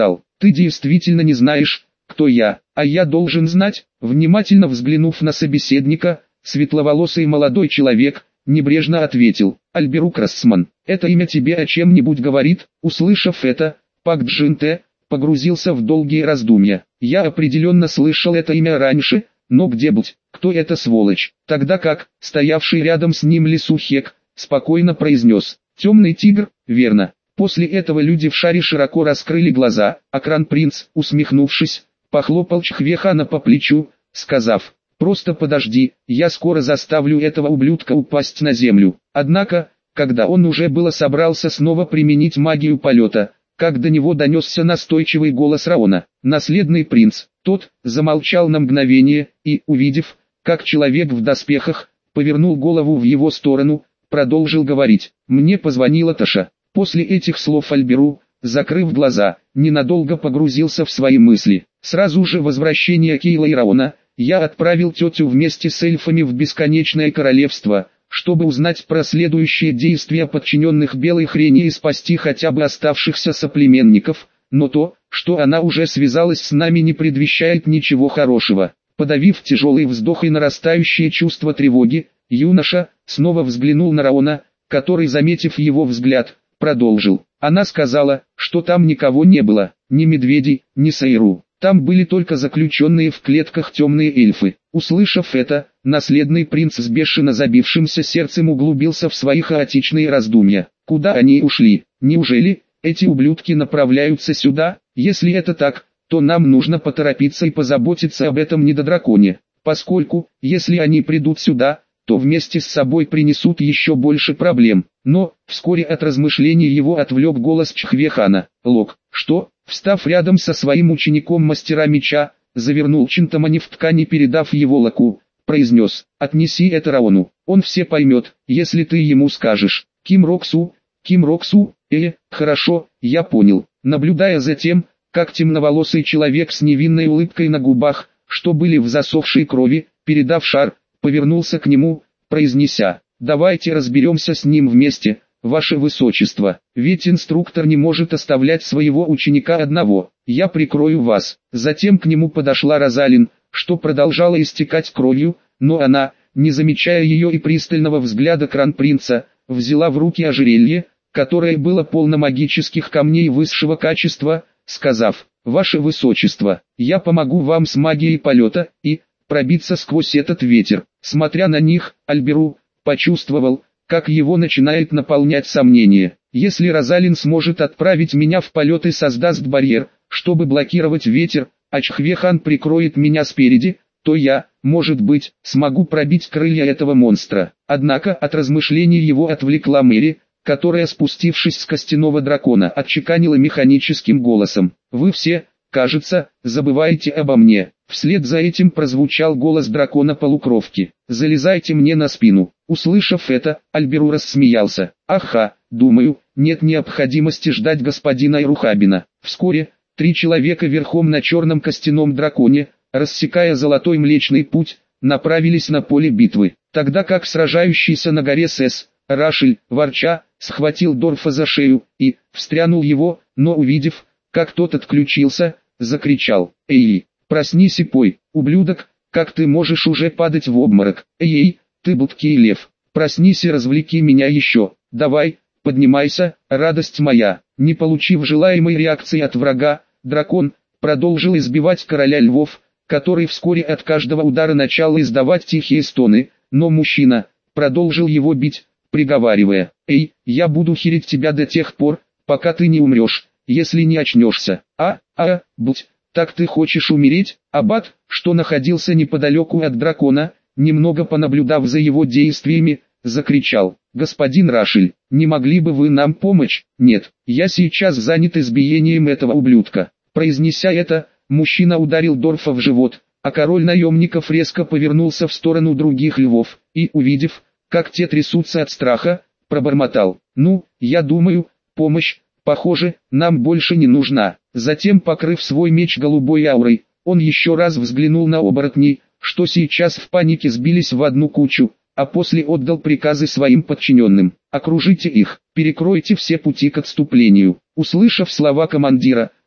Ты действительно не знаешь, кто я, а я должен знать. Внимательно взглянув на собеседника, светловолосый молодой человек небрежно ответил: Альберу Красман. Это имя тебе о чем-нибудь говорит? Услышав это, Пак Джин-те погрузился в долгие раздумья. Я определенно слышал это имя раньше, но где быть, кто эта сволочь? Тогда как, стоявший рядом с ним Ли Сухек, спокойно произнес: темный тигр, верно. После этого люди в шаре широко раскрыли глаза, а Кронпринц, усмехнувшись, похлопал Чхвехана по плечу, сказав: просто подожди, я скоро заставлю этого ублюдка упасть на землю. Однако, когда он уже было собрался снова применить магию полета, как до него донесся настойчивый голос Раона: наследный принц. Тот замолчал на мгновение и, увидев, как человек в доспехах повернул голову в его сторону, продолжил говорить: мне позвонила Таша. После этих слов Альберу, закрыв глаза, ненадолго погрузился в свои мысли. Сразу же возвращение Кейла и Раона, я отправил тетю вместе с эльфами в Бесконечное Королевство, чтобы узнать про следующие действия подчиненных Белой Хрени и спасти хотя бы оставшихся соплеменников, но то, что она уже связалась с нами, не предвещает ничего хорошего. Подавив тяжелый вздох и нарастающее чувство тревоги, юноша снова взглянул на Раона, который, заметив его взгляд, продолжил: она сказала, что там никого не было, ни медведей, ни Сейру. Там были только заключенные в клетках темные эльфы. Услышав это, наследный принц с бешено забившимся сердцем углубился в свои хаотичные раздумья. Куда они ушли? Неужели эти ублюдки направляются сюда? Если это так, то нам нужно поторопиться и позаботиться об этом недодраконе, поскольку, если они придут сюда, то вместе с собой принесут еще больше проблем. Но, вскоре от размышлений его отвлек голос Чхвехана. Лок, что, встав рядом со своим учеником мастера меча, завернул Чинтамани в ткань и, передав его Локу, произнес: отнеси это Раону, он все поймет, если ты ему скажешь. Ким Роксу, Ким Роксу, э, хорошо, я понял. Наблюдая за тем, как темноволосый человек с невинной улыбкой на губах, что были в засохшей крови, передав шар, повернулся к нему, произнеся: давайте разберемся с ним вместе, ваше высочество, ведь инструктор не может оставлять своего ученика одного, я прикрою вас. Затем к нему подошла Розалин, что продолжала истекать кровью, но она, не замечая ее и пристального взгляда Кронпринца, взяла в руки ожерелье, которое было полно магических камней высшего качества, сказав: ваше высочество, я помогу вам с магией полета и пробиться сквозь этот ветер. Смотря на них, Альберу почувствовал, как его начинает наполнять сомнение. Если Розалин сможет отправить меня в полет и создаст барьер, чтобы блокировать ветер, а Чхвехан прикроет меня спереди, то я, может быть, смогу пробить крылья этого монстра. Однако от размышлений его отвлекла Мэри, которая, спустившись с костяного дракона, отчеканила механическим голосом: вы все, кажется, забываете обо мне. Вслед за этим прозвучал голос дракона-полукровки: залезайте мне на спину. Услышав это, Альберу рассмеялся: аха, думаю, нет необходимости ждать господина Ирухабина. Вскоре, три человека верхом на черном костяном драконе, рассекая золотой Млечный Путь, направились на поле битвы, тогда как сражающийся на горе Сэс, Рашель, ворча, схватил Дорфа за шею и встрянул его, но, увидев, как тот отключился, закричал: эй, проснись и пой, ублюдок, как ты можешь уже падать в обморок? Эй, ты будкий лев, проснись и развлеки меня еще, давай, поднимайся, радость моя. Не получив желаемой реакции от врага, дракон продолжил избивать короля львов, который вскоре от каждого удара начал издавать тихие стоны, но мужчина продолжил его бить, приговаривая: эй, я буду херить тебя до тех пор, пока ты не умрешь, если не очнешься. А, а, будь, так ты хочешь умереть? Аббат, что находился неподалеку от дракона, немного понаблюдав за его действиями, закричал: господин Рашель, не могли бы вы нам помочь? Нет, я сейчас занят избиением этого ублюдка. Произнеся это, мужчина ударил Дорфа в живот, а король наемников резко повернулся в сторону других львов, и, увидев, как те трясутся от страха, пробормотал: ну, я думаю, помощь, похоже, нам больше не нужна. Затем, покрыв свой меч голубой аурой, он еще раз взглянул на оборотней, что сейчас в панике сбились в одну кучу, а после отдал приказы своим подчиненным: окружите их, перекройте все пути к отступлению. Услышав слова командира,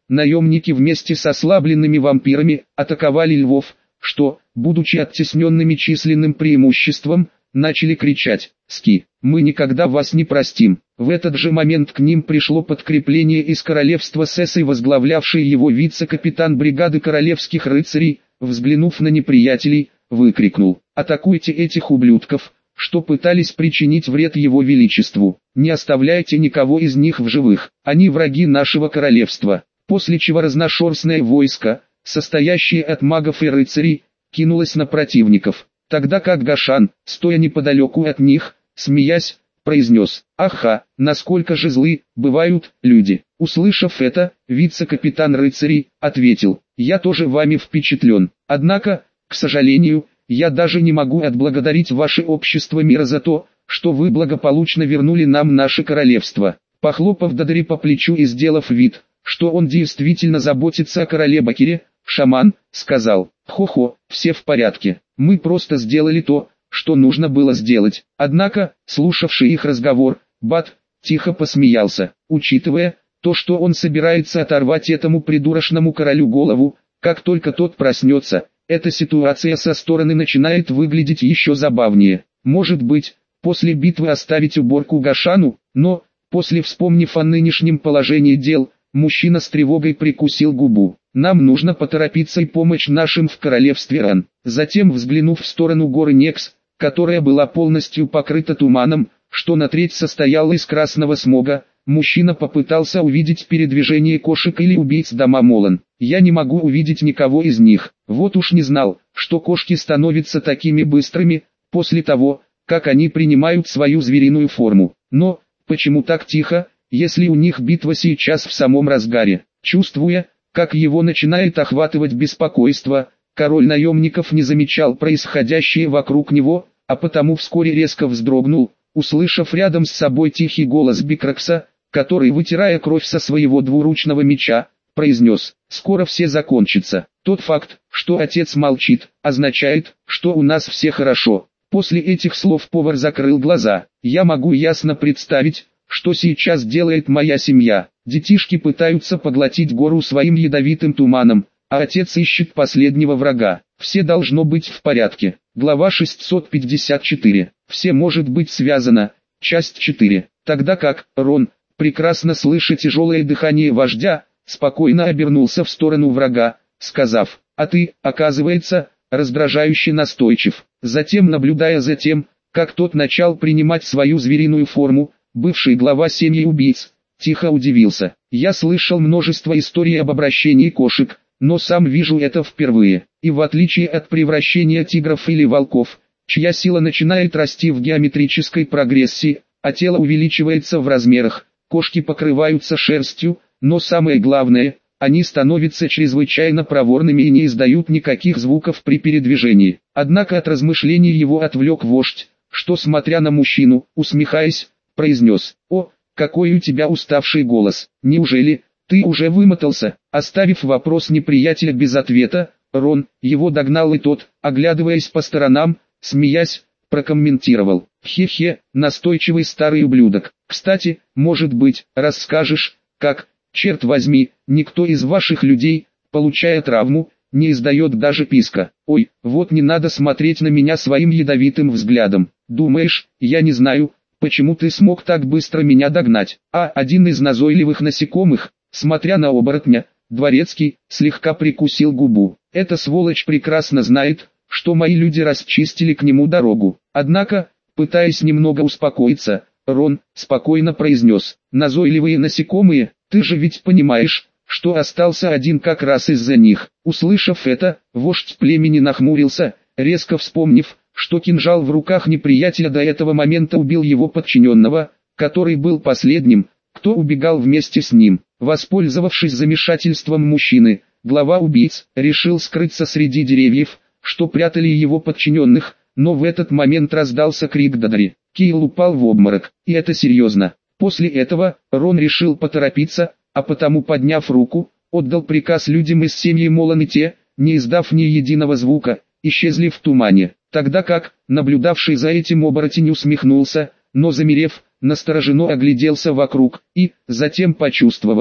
наемники вместе с ослабленными вампирами атаковали львов, что, будучи оттесненными численным преимуществом, начали кричать: «Ски, мы никогда вас не простим». В этот же момент к ним пришло подкрепление из королевства Сессы, возглавлявший его вице-капитан бригады королевских рыцарей, взглянув на неприятелей, выкрикнул: «Атакуйте этих ублюдков, что пытались причинить вред его величеству, не оставляйте никого из них в живых, они враги нашего королевства». После чего разношерстное войско, состоящее от магов и рыцарей, кинулось на противников, тогда как Гашан, стоя неподалеку от них, смеясь, произнес: «Аха, насколько же злы бывают люди». Услышав это, вице-капитан рыцарей ответил: «Я тоже вами впечатлен, однако, к сожалению, я даже не могу отблагодарить ваше общество мира за то, что вы благополучно вернули нам наше королевство». Похлопав Дадари по плечу и сделав вид, что он действительно заботится о короле Бакире, шаман сказал: «Хо-хо, все в порядке, мы просто сделали то, что нужно было сделать». Однако, слушавший их разговор, Бат тихо посмеялся, учитывая то, что он собирается оторвать этому придурочному королю голову, как только тот проснется. Эта ситуация со стороны начинает выглядеть еще забавнее. Может быть, после битвы оставить уборку Гашану, но, после вспомнив о нынешнем положении дел, мужчина с тревогой прикусил губу. «Нам нужно поторопиться и помочь нашим в королевстве Ран». Затем, взглянув в сторону горы Некс, которая была полностью покрыта туманом, что на треть состояла из красного смога, мужчина попытался увидеть передвижение кошек или убийц дома Молан. «Я не могу увидеть никого из них. Вот уж не знал, что кошки становятся такими быстрыми, после того, как они принимают свою звериную форму. Но, почему так тихо, если у них битва сейчас в самом разгаре?» Чувствуя, как его начинает охватывать беспокойство, король наемников не замечал происходящее вокруг него, а потому вскоре резко вздрогнул, услышав рядом с собой тихий голос Бикракса, который, вытирая кровь со своего двуручного меча, произнес: «Скоро все закончится». Тот факт, что отец молчит, означает, что у нас все хорошо. После этих слов повар закрыл глаза. «Я могу ясно представить, что сейчас делает моя семья. Детишки пытаются поглотить гору своим ядовитым туманом, а отец ищет последнего врага. Все должно быть в порядке». Глава шестьсот пятьдесят четыре. Все может быть связано. Часть четыре. Тогда как Рон, прекрасно слыша тяжелое дыхание вождя, спокойно обернулся в сторону врага, сказав: «А ты, оказывается, раздражающе настойчив». Затем, наблюдая за тем, как тот начал принимать свою звериную форму, бывший глава семьи убийц тихо удивился: «Я слышал множество историй об обращении кошек, но сам вижу это впервые. И в отличие от превращения тигров или волков, чья сила начинает расти в геометрической прогрессии, а тело увеличивается в размерах, кошки покрываются шерстью, но самое главное, они становятся чрезвычайно проворными и не издают никаких звуков при передвижении». Однако от размышлений его отвлек вождь, что, смотря на мужчину, усмехаясь, произнес: «О, какой у тебя уставший голос! Неужели ты уже вымотался?» Оставив вопрос неприятеля без ответа, Рон его догнал, и тот, оглядываясь по сторонам, смеясь, прокомментировал: «Хе-хе, настойчивый старый ублюдок. Кстати, может быть, расскажешь, как, черт возьми, никто из ваших людей, получая травму, не издает даже писка?» «Ой, вот не надо смотреть на меня своим ядовитым взглядом. Думаешь, я не знаю, почему ты смог так быстро меня догнать?» А один из назойливых насекомых, смотря на оборотня, Дворецкий, слегка прикусил губу. «Эта сволочь прекрасно знает, что мои люди расчистили к нему дорогу». Однако, пытаясь немного успокоиться, Рон спокойно произнес: «Назойливые насекомые, ты же ведь понимаешь, что остался один как раз из-за них». Услышав это, вождь племени нахмурился, резко вспомнив, что кинжал в руках неприятеля до этого момента убил его подчиненного, который был последним, кто убегал вместе с ним. Воспользовавшись замешательством мужчины, глава убийц решил скрыться среди деревьев, что прятали его подчиненных, но в этот момент раздался крик Дадари. Кийл упал в обморок, и это серьезно. После этого, Рон решил поторопиться, а потому, подняв руку, отдал приказ людям из семьи Молан, и те, не издав ни единого звука, исчезли в тумане. Тогда как, наблюдавший за этим оборотень усмехнулся, но замерев, настороженно огляделся вокруг, и, затем почувствовав,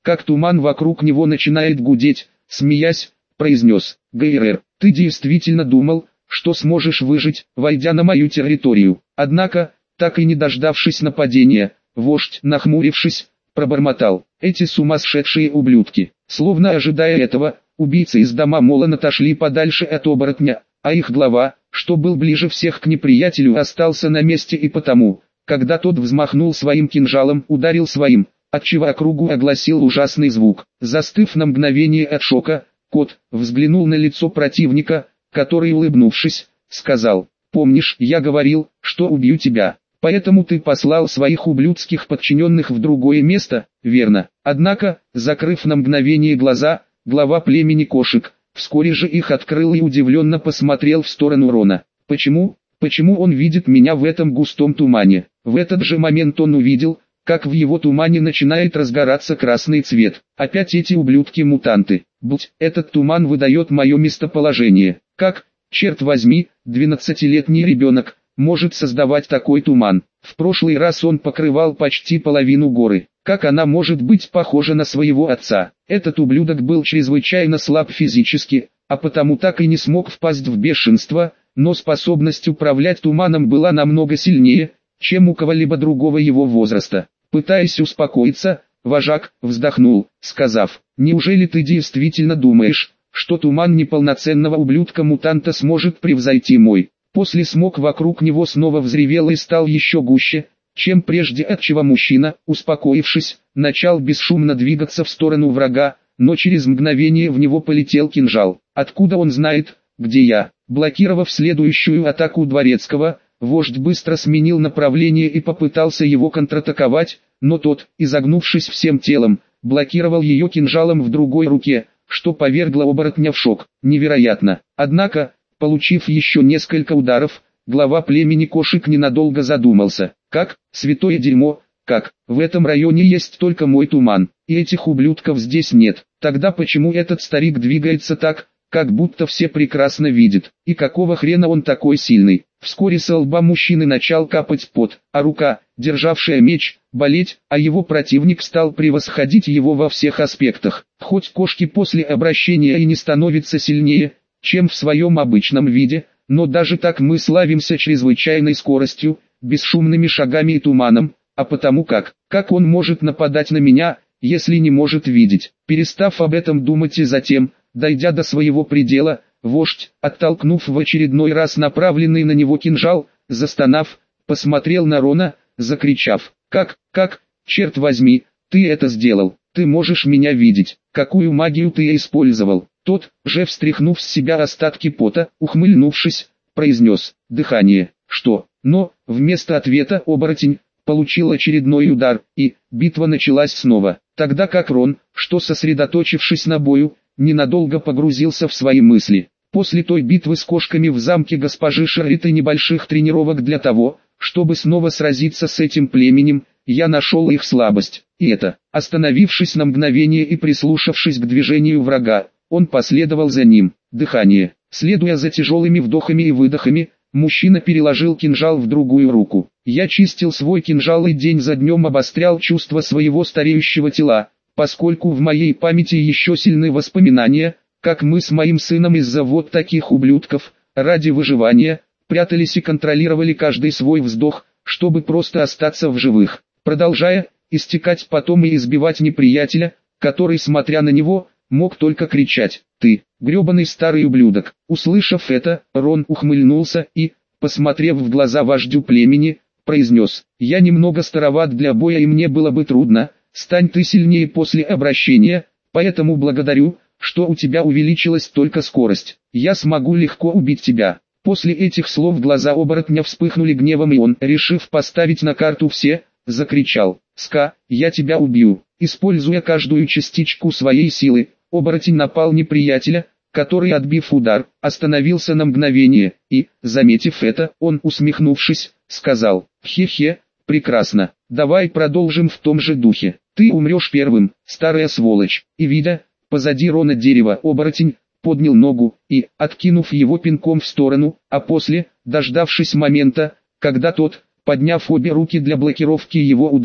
как туман вокруг него начинает гудеть, смеясь, произнес: «Гейрер, ты действительно думал, что сможешь выжить, войдя на мою территорию?» Однако, так и не дождавшись нападения, вождь, нахмурившись, пробормотал: «Эти сумасшедшие ублюдки». Словно ожидая этого, убийцы из дома Молан отошли подальше от оборотня, а их глава, что был ближе всех к неприятелю, остался на месте и потому, когда тот взмахнул своим кинжалом, ударил своим, отчего округу огласил ужасный звук. Застыв на мгновение от шока, кот взглянул на лицо противника, который, улыбнувшись, сказал: «Помнишь, я говорил, что убью тебя? Поэтому ты послал своих ублюдских подчиненных в другое место, верно?» Однако, закрыв на мгновение глаза, глава племени кошек вскоре же их открыл и удивленно посмотрел в сторону Рона. «Почему? Почему он видит меня в этом густом тумане?» В этот же момент он увидел, как в его тумане начинает разгораться красный цвет. Опять эти ублюдки-мутанты. Будь, этот туман выдает мое местоположение. Как, черт возьми, двенадцатилетний ребенок может создавать такой туман? В прошлый раз он покрывал почти половину горы. Как она может быть похожа на своего отца? Этот ублюдок был чрезвычайно слаб физически, а потому так и не смог впасть в бешенство, но способность управлять туманом была намного сильнее, чем у кого-либо другого его возраста. Пытаясь успокоиться, вожак вздохнул, сказав: «Неужели ты действительно думаешь, что туман неполноценного ублюдка-мутанта сможет превзойти мой?» После смог вокруг него снова взревел и стал еще гуще, чем прежде, отчего мужчина, успокоившись, начал бесшумно двигаться в сторону врага, но через мгновение в него полетел кинжал. Откуда он знает, где я? Блокировав следующую атаку Дворецкого, вождь быстро сменил направление и попытался его контратаковать, но тот, изогнувшись всем телом, блокировал ее кинжалом в другой руке, что повергло оборотня в шок. Невероятно. Однако, получив еще несколько ударов, глава племени кошек ненадолго задумался. Как, святое дерьмо, как, в этом районе есть только мой туман, и этих ублюдков здесь нет. Тогда почему этот старик двигается так, как будто все прекрасно видят, и какого хрена он такой сильный? Вскоре со лба мужчины начал капать пот, а рука, державшая меч, болеть, а его противник стал превосходить его во всех аспектах. Хоть кошки после обращения и не становятся сильнее, чем в своем обычном виде, но даже так мы славимся чрезвычайной скоростью, бесшумными шагами и туманом, а потому как, как он может нападать на меня, если не может видеть? Перестав об этом думать и затем, дойдя до своего предела, вождь, оттолкнув в очередной раз направленный на него кинжал, застонав, посмотрел на Рона, закричав: «Как, как, черт возьми, ты это сделал? Ты можешь меня видеть? Какую магию ты использовал?» Тот, же встряхнув с себя остатки пота, ухмыльнувшись, произнес: «Дыхание». «Что?» Но, вместо ответа оборотень получил очередной удар, и битва началась снова. Тогда как Рон, что сосредоточившись на бою, ненадолго погрузился в свои мысли. После той битвы с кошками в замке госпожи Шеррит и небольших тренировок для того, чтобы снова сразиться с этим племенем, я нашел их слабость. И это, остановившись на мгновение и прислушавшись к движению врага, он последовал за ним. Дыхание. Следуя за тяжелыми вдохами и выдохами, мужчина переложил кинжал в другую руку. Я чистил свой кинжал и день за днем обострял чувство своего стареющего тела, поскольку в моей памяти еще сильны воспоминания, как мы с моим сыном из-за вот таких ублюдков, ради выживания, прятались и контролировали каждый свой вздох, чтобы просто остаться в живых, продолжая истекать потом и избивать неприятеля, который, смотря на него, мог только кричать: «Ты, гребаный старый ублюдок!» Услышав это, Рон ухмыльнулся и, посмотрев в глаза вождю племени, произнес: «Я немного староват для боя и мне было бы трудно, стань ты сильнее после обращения, поэтому благодарю, что у тебя увеличилась только скорость, я смогу легко убить тебя». После этих слов глаза оборотня вспыхнули гневом и он, решив поставить на карту все, закричал: «Ска, я тебя убью!» Используя каждую частичку своей силы, оборотень напал неприятеля, который, отбив удар, остановился на мгновение, и, заметив это, он, усмехнувшись, сказал: «Хе-хе, прекрасно, давай продолжим в том же духе. Ты умрешь первым, старая сволочь». И видя, позади Рона дерево, оборотень поднял ногу и, откинув его пинком в сторону, а после, дождавшись момента, когда тот, подняв обе руки для блокировки его удара,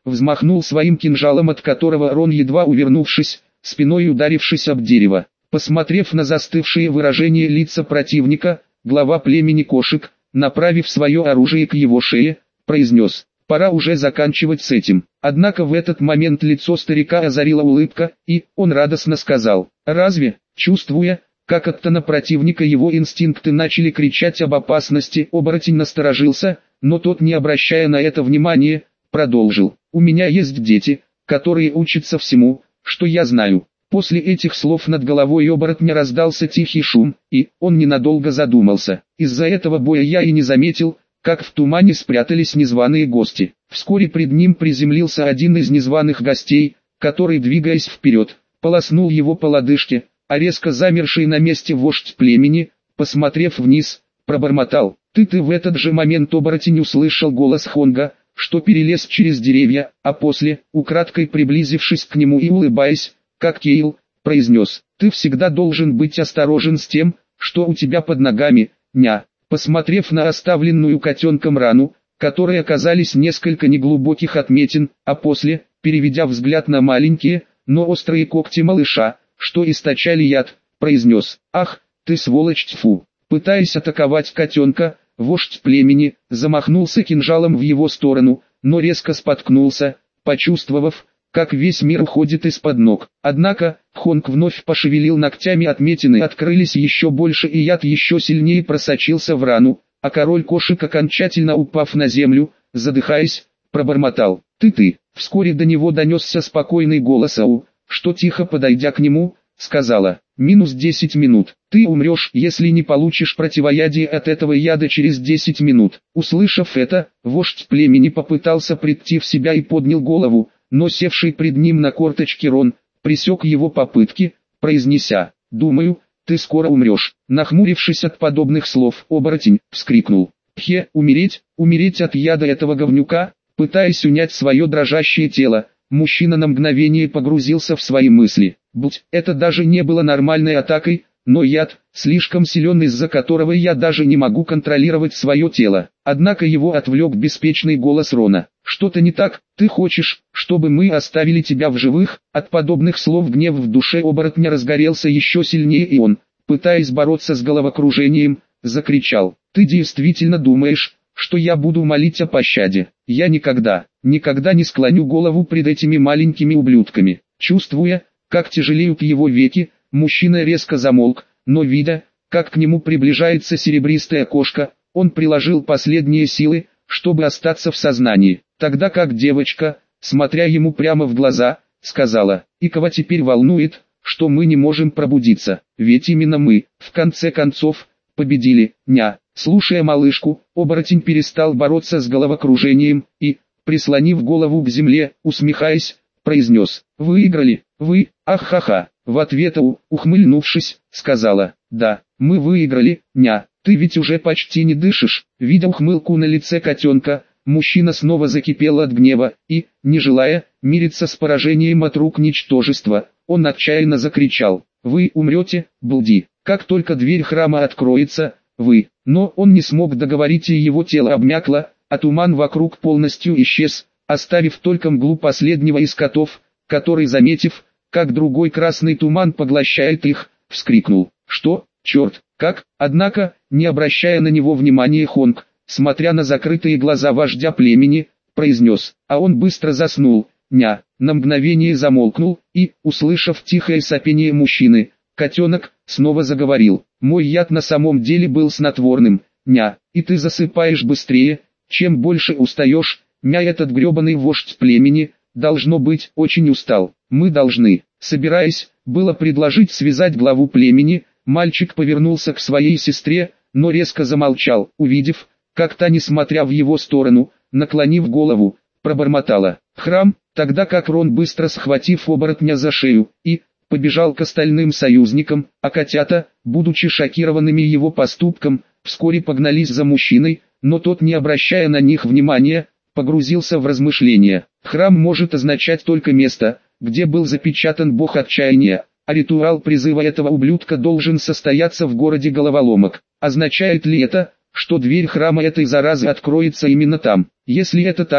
взмахнул своим кинжалом, от которого Рон, едва увернувшись, спиной ударившись об дерево. Посмотрев на застывшие выражения лица противника, глава племени кошек, направив свое оружие к его шее, произнес: «Пора уже заканчивать с этим». Однако в этот момент лицо старика озарила улыбка, и он радостно сказал: «Разве?» Чувствуя, как от на противника его инстинкты начали кричать об опасности, оборотень насторожился, но тот, не обращая на это внимания, продолжил: «У меня есть дети, которые учатся всему, что я знаю». После этих слов над головой оборотня раздался тихий шум, и он ненадолго задумался. Из-за этого боя я и не заметил, как в тумане спрятались незваные гости. Вскоре пред ним приземлился один из незваных гостей, который, двигаясь вперед, полоснул его по лодыжке, а резко замерший на месте вождь племени, посмотрев вниз, пробормотал: «Ты-ты». В этот же момент оборотень услышал голос Хонга, что перелез через деревья, а после, украдкой приблизившись к нему и улыбаясь, как Кейл, произнес: «Ты всегда должен быть осторожен с тем, что у тебя под ногами, ня». Посмотрев на оставленную котенком рану, которые оказались несколько неглубоких отметин, а после, переведя взгляд на маленькие, но острые когти малыша, что источали яд, произнес: «Ах, ты сволочь, тьфу». Пытаясь атаковать котенка, вождь племени замахнулся кинжалом в его сторону, но резко споткнулся, почувствовав, как весь мир уходит из-под ног. Однако, Хонг вновь пошевелил ногтями, отметины открылись еще больше и яд еще сильнее просочился в рану, а король кошек, окончательно упав на землю, задыхаясь, пробормотал: «Ты-ты». Вскоре до него донесся спокойный голос Ау, что, тихо подойдя к нему, сказала: «Минус десять минут. Ты умрешь, если не получишь противоядие от этого яда через десять минут». Услышав это, вождь племени попытался прийти в себя и поднял голову, но севший пред ним на корточки Рон пресек его попытки, произнеся: «Думаю, ты скоро умрешь». Нахмурившись от подобных слов, оборотень вскрикнул: «Пхе, умереть, умереть от яда этого говнюка?» Пытаясь унять свое дрожащее тело, мужчина на мгновение погрузился в свои мысли. Будь это даже не было нормальной атакой, но яд, слишком силен, из-за которого я даже не могу контролировать свое тело. Однако его отвлек беспечный голос Рона: «Что-то не так, ты хочешь, чтобы мы оставили тебя в живых?» От подобных слов гнев в душе оборотня разгорелся еще сильнее, и он, пытаясь бороться с головокружением, закричал: «Ты действительно думаешь, что я буду молить о пощаде? Я никогда, никогда не склоню голову пред этими маленькими ублюдками». Чувствуя, как тяжелеют его веки, мужчина резко замолк, но видя, как к нему приближается серебристая кошка, он приложил последние силы, чтобы остаться в сознании. Тогда как девочка, смотря ему прямо в глаза, сказала: «И кого теперь волнует, что мы не можем пробудиться? Ведь именно мы, в конце концов, победили, ня». Слушая малышку, оборотень перестал бороться с головокружением и, прислонив голову к земле, усмехаясь, произнес: «Выиграли, вы, ах-ха-ха». В ответ Ау, ухмыльнувшись, сказала: «Да, мы выиграли, ня, ты ведь уже почти не дышишь». Видя ухмылку на лице котенка, мужчина снова закипел от гнева, и, не желая мириться с поражением от рук ничтожества, он отчаянно закричал: «Вы умрете, Балди, как только дверь храма откроется, вы». Но он не смог договорить, и его тело обмякло, а туман вокруг полностью исчез, оставив только мглу последнего из котов, который, заметив, как другой красный туман поглощает их, вскрикнул: «Что, черт, как?» Однако, не обращая на него внимания, Хонг, смотря на закрытые глаза вождя племени, произнес: «А он быстро заснул, ня». На мгновение замолкнул, и, услышав тихое сопение мужчины, котенок снова заговорил: «Мой яд на самом деле был снотворным, ня, и ты засыпаешь быстрее, чем больше устаешь, ня». Этот гребаный вождь племени, должно быть, очень устал. Мы должны, собираясь, было предложить связать главу племени, мальчик повернулся к своей сестре, но резко замолчал, увидев, как та, несмотря в его сторону, наклонив голову, пробормотала: «Храм», тогда как Рон, быстро схватив оборотня за шею, и побежал к остальным союзникам, а котята, будучи шокированными его поступком, вскоре погнались за мужчиной, но тот, не обращая на них внимания, погрузился в размышления. Храм может означать только место, где был запечатан бог отчаяния, а ритуал призыва этого ублюдка должен состояться в городе головоломок. Означает ли это, что дверь храма этой заразы откроется именно там? Если это так,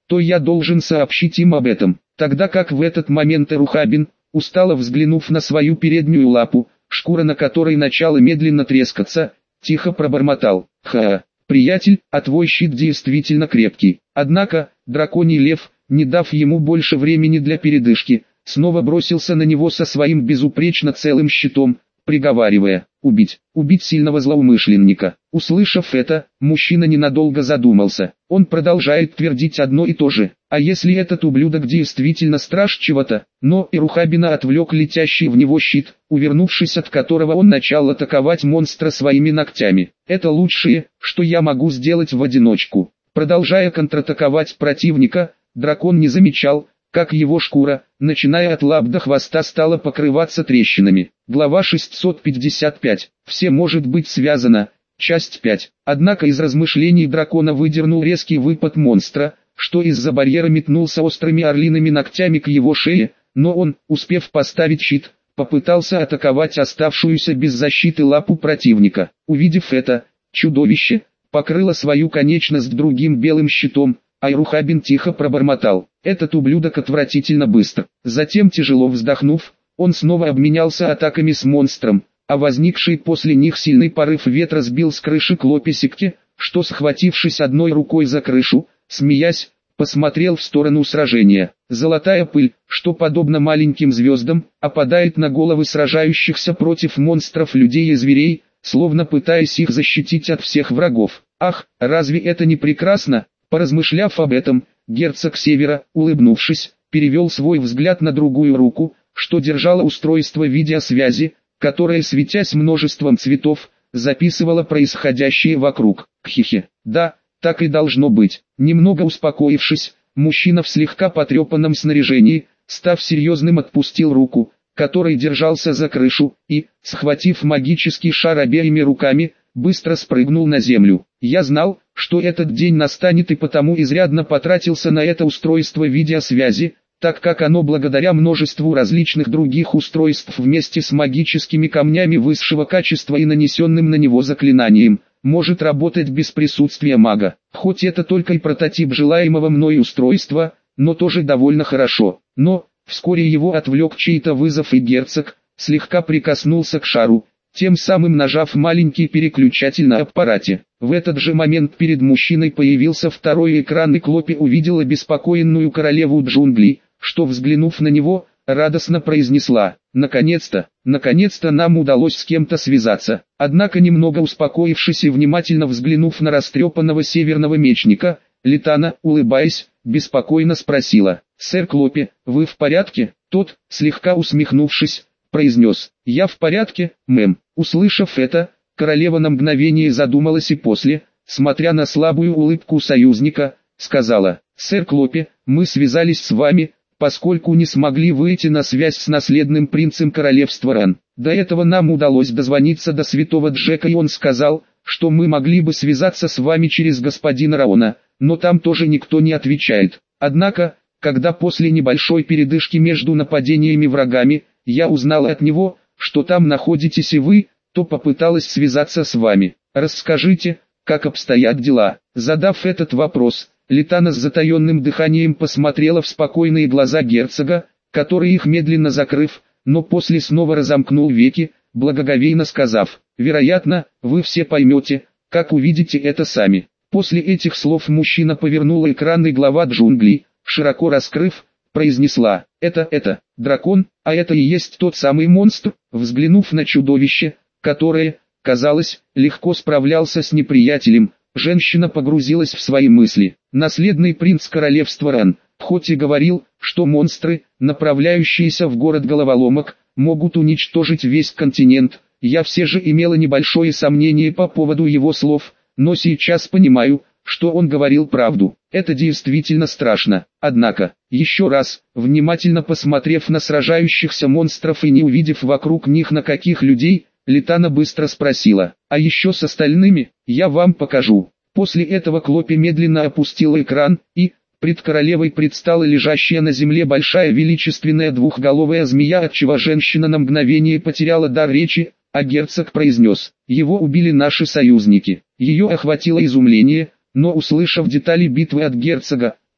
то я должен сообщить им об этом. Тогда как в этот момент Эрухабин, устало взглянув на свою переднюю лапу, шкура на которой начала медленно трескаться, тихо пробормотал: «Ха, приятель, а твой щит действительно крепкий». Однако, драконий лев, не дав ему больше времени для передышки, снова бросился на него со своим безупречно целым щитом, приговаривая: «Убить, убить сильного злоумышленника». Услышав это, мужчина ненадолго задумался. Он продолжает твердить одно и то же: а если этот ублюдок действительно страж чего-то? Но Эрухабина отвлек летящий в него щит, увернувшись от которого он начал атаковать монстра своими ногтями. «Это лучшее, что я могу сделать в одиночку». Продолжая контратаковать противника, дракон не замечал, как его шкура, начиная от лап до хвоста, стала покрываться трещинами. Глава шестьсот пятьдесят пять. Все может быть связано. Часть пять. Однако из размышлений дракона выдернул резкий выпад монстра, что из-за барьера метнулся острыми орлиными ногтями к его шее, но он, успев поставить щит, попытался атаковать оставшуюся без защиты лапу противника. Увидев это, чудовище покрыло свою конечность другим белым щитом, а Эрухабин тихо пробормотал: «Этот ублюдок отвратительно быстр». Затем, тяжело вздохнув, он снова обменялся атаками с монстром, а возникший после них сильный порыв ветра сбил с крыши клопи Сикки, что, схватившись одной рукой за крышу, смеясь, посмотрел в сторону сражения. Золотая пыль, что подобно маленьким звездам, опадает на головы сражающихся против монстров людей и зверей, словно пытаясь их защитить от всех врагов. Ах, разве это не прекрасно? Поразмышляв об этом, герцог Севера, улыбнувшись, перевел свой взгляд на другую руку, что держало устройство видеосвязи, которое, светясь множеством цветов, записывало происходящее вокруг. Кхихе. Да, так и должно быть. Немного успокоившись, мужчина в слегка потрепанном снаряжении, став серьезным, отпустил руку, которой держался за крышу, и, схватив магический шар обеими руками, быстро спрыгнул на землю. Я знал, что этот день настанет, и потому изрядно потратился на это устройство видеосвязи, так как оно благодаря множеству различных других устройств вместе с магическими камнями высшего качества и нанесенным на него заклинанием, может работать без присутствия мага. Хоть это только и прототип желаемого мной устройства, но тоже довольно хорошо. Но, вскоре его отвлек чей-то вызов, и герцог слегка прикоснулся к шару, тем самым нажав маленький переключатель на аппарате. В этот же момент перед мужчиной появился второй экран, и Клопи увидела обеспокоенную королеву джунглей, что, взглянув на него, радостно произнесла: «Наконец-то, наконец-то нам удалось с кем-то связаться». Однако, немного успокоившись и внимательно взглянув на растрепанного северного мечника, Литана, улыбаясь, беспокойно спросила: «Сэр Клопи, вы в порядке?» Тот, слегка усмехнувшись, произнес: «Я в порядке, мэм». Услышав это, королева на мгновение задумалась и после, смотря на слабую улыбку союзника, сказала: «Сэр Клопи, мы связались с вами, поскольку не смогли выйти на связь с наследным принцем королевства Ран. До этого нам удалось дозвониться до святого Джека, и он сказал, что мы могли бы связаться с вами через господина Раона, но там тоже никто не отвечает. Однако, когда после небольшой передышки между нападениями врагами, я узнала от него, что там находитесь и вы, то попыталась связаться с вами. Расскажите, как обстоят дела». Задав этот вопрос, Литана с затаенным дыханием посмотрела в спокойные глаза герцога, который их медленно закрыв, но после снова разомкнул веки, благоговейно сказав: «Вероятно, вы все поймете, как увидите это сами». После этих слов мужчина повернул экран, и глава джунглей, широко раскрыв, произнесла: «Это, это, дракон, а это и есть тот самый монстр». Взглянув на чудовище, которое, казалось, легко справлялся с неприятелем, женщина погрузилась в свои мысли. Наследный принц королевства Ран, хоть и говорил, что монстры, направляющиеся в город головоломок, могут уничтожить весь континент, я все же имела небольшое сомнение по поводу его слов, но сейчас понимаю, что он говорил правду. Это действительно страшно. Однако, еще раз, внимательно посмотрев на сражающихся монстров и не увидев вокруг них на каких людей, Литана быстро спросила: «А еще с остальными, я вам покажу». После этого Клопи медленно опустила экран, и, пред королевой предстала лежащая на земле большая величественная двухголовая змея, отчего женщина на мгновение потеряла дар речи, а герцог произнес: «Его убили наши союзники». Ее охватило изумление, но, услышав детали битвы от герцога,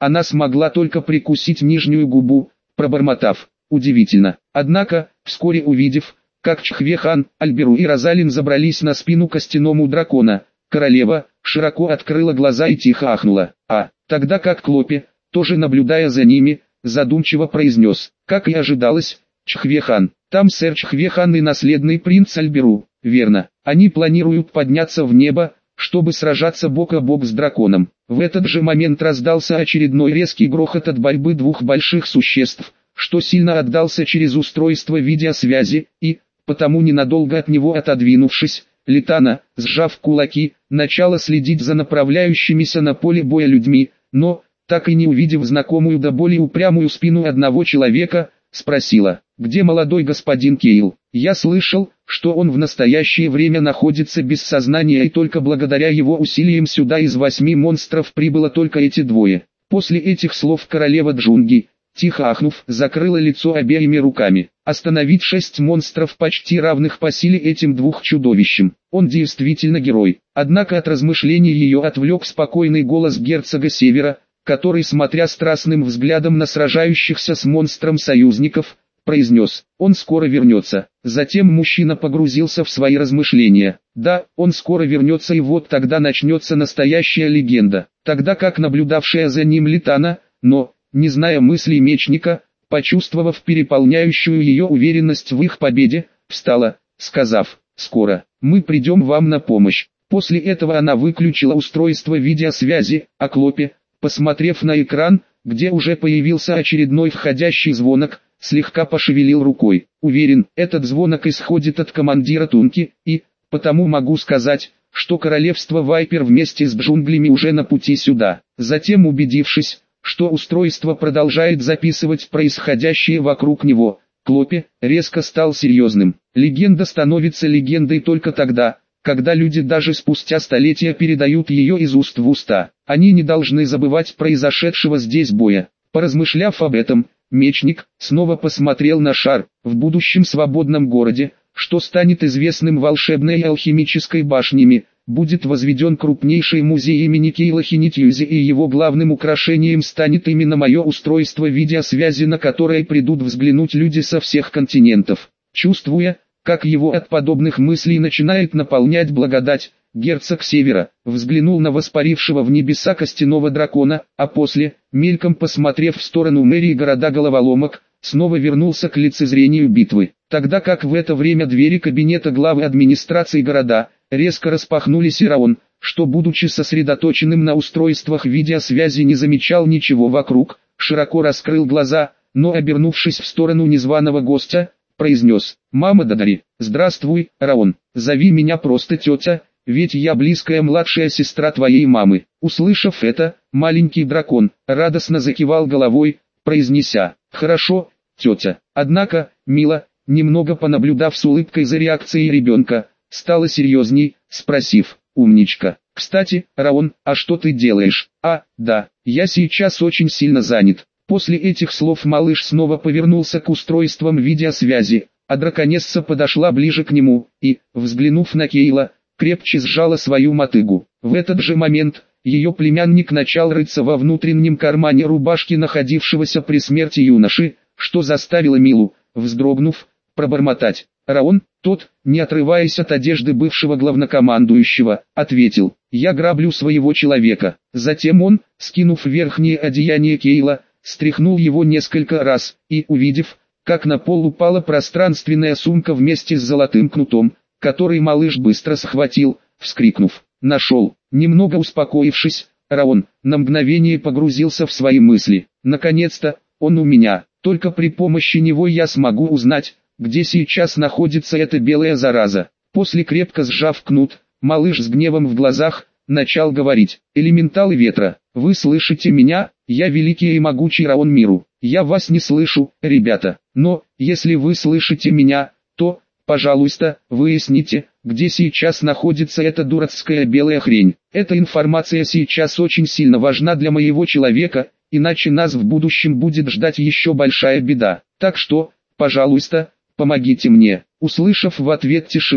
она смогла только прикусить нижнюю губу, пробормотав: «Удивительно». Однако, вскоре увидев, как Чхвехан, Альберу и Розалин забрались на спину костяному дракона, королева широко открыла глаза и тихо ахнула, а, тогда как Клопе, тоже наблюдая за ними, задумчиво произнес: «Как и ожидалось, Чхвехан, там сэр Чхвехан и наследный принц Альберу, верно, они планируют подняться в небо, чтобы сражаться бок о бок с драконом». В этот же момент раздался очередной резкий грохот от борьбы двух больших существ, что сильно отдался через устройство видеосвязи, и, потому ненадолго от него отодвинувшись, Литана, сжав кулаки, начала следить за направляющимися на поле боя людьми, но, так и не увидев знакомую до боли упрямую спину одного человека, спросила: «Где молодой господин Кейл? Я слышал, что он в настоящее время находится без сознания, и только благодаря его усилиям сюда из восьми монстров прибыло только эти двое». После этих слов королева Джунги, тихо ахнув, закрыла лицо обеими руками. Остановить шесть монстров, почти равных по силе этим двух чудовищам. Он действительно герой. Однако от размышлений ее отвлек спокойный голос герцога Севера, который, смотря страстным взглядом на сражающихся с монстром союзников, произнес: «Он скоро вернется». Затем мужчина погрузился в свои размышления. Да, он скоро вернется, и вот тогда начнется настоящая легенда. Тогда как наблюдавшая за ним Литана, но, не зная мыслей мечника, почувствовав переполняющую ее уверенность в их победе, встала, сказав: «Скоро, мы придем вам на помощь». После этого она выключила устройство видеосвязи, а Клопе, посмотрев на экран, где уже появился очередной входящий звонок, слегка пошевелил рукой. Уверен, этот звонок исходит от командира Тунки, и, потому могу сказать, что королевство Вайпер вместе с джунглями уже на пути сюда. Затем, убедившись, что устройство продолжает записывать происходящее вокруг него, Клопе резко стал серьезным. Легенда становится легендой только тогда, когда люди даже спустя столетия передают ее из уст в уста. Они не должны забывать произошедшего здесь боя. Поразмышляв об этом, мечник снова посмотрел на шар в будущем свободном городе, что станет известным волшебной и алхимической башнями. Будет возведен крупнейший музей имени Кейла Хинитьюзи, и его главным украшением станет именно мое устройство видеосвязи, на которое придут взглянуть люди со всех континентов. Чувствуя, как его от подобных мыслей начинает наполнять благодать, герцог Севера взглянул на воспарившего в небеса костяного дракона, а после, мельком посмотрев в сторону мэрии города Головоломок, снова вернулся к лицезрению битвы. Тогда как в это время двери кабинета главы администрации города резко распахнулись, и Раон, что будучи сосредоточенным на устройствах видеосвязи не замечал ничего вокруг, широко раскрыл глаза, но, обернувшись в сторону незваного гостя, произнес: «Мама Дадари, здравствуй, Раон, зови меня просто тетя, ведь я близкая младшая сестра твоей мамы». Услышав это, маленький дракон радостно закивал головой, произнеся: «Хорошо, тетя». Однако, Мила, немного понаблюдав с улыбкой за реакцией ребенка, стала серьезней, спросив: «Умничка, кстати, Раон, а что ты делаешь?» «А, да, я сейчас очень сильно занят». После этих слов малыш снова повернулся к устройствам видеосвязи, а драконесса подошла ближе к нему, и, взглянув на Кейла, крепче сжала свою мотыгу. В этот же момент, ее племянник начал рыться во внутреннем кармане рубашки находившегося при смерти юноши, что заставило Милу, вздрогнув, пробормотать: «Раон». Тот, не отрываясь от одежды бывшего главнокомандующего, ответил: «Я граблю своего человека». Затем он, скинув верхнее одеяние Кейла, стряхнул его несколько раз, и, увидев, как на пол упала пространственная сумка вместе с золотым кнутом, который малыш быстро схватил, вскрикнув: «Нашел!». Немного успокоившись, Раон на мгновение погрузился в свои мысли. «Наконец-то, он у меня. Только при помощи него я смогу узнать, где сейчас находится эта белая зараза». После, крепко сжав кнут, малыш с гневом в глазах начал говорить: «Элементалы ветра, вы слышите меня? Я великий и могучий Раон Миру. Я вас не слышу, ребята. Но, если вы слышите меня, то, пожалуйста, выясните, где сейчас находится эта дурацкая белая хрень. Эта информация сейчас очень сильно важна для моего человека, иначе нас в будущем будет ждать еще большая беда. Так что, пожалуйста, помогите мне». Услышав в ответ тишину,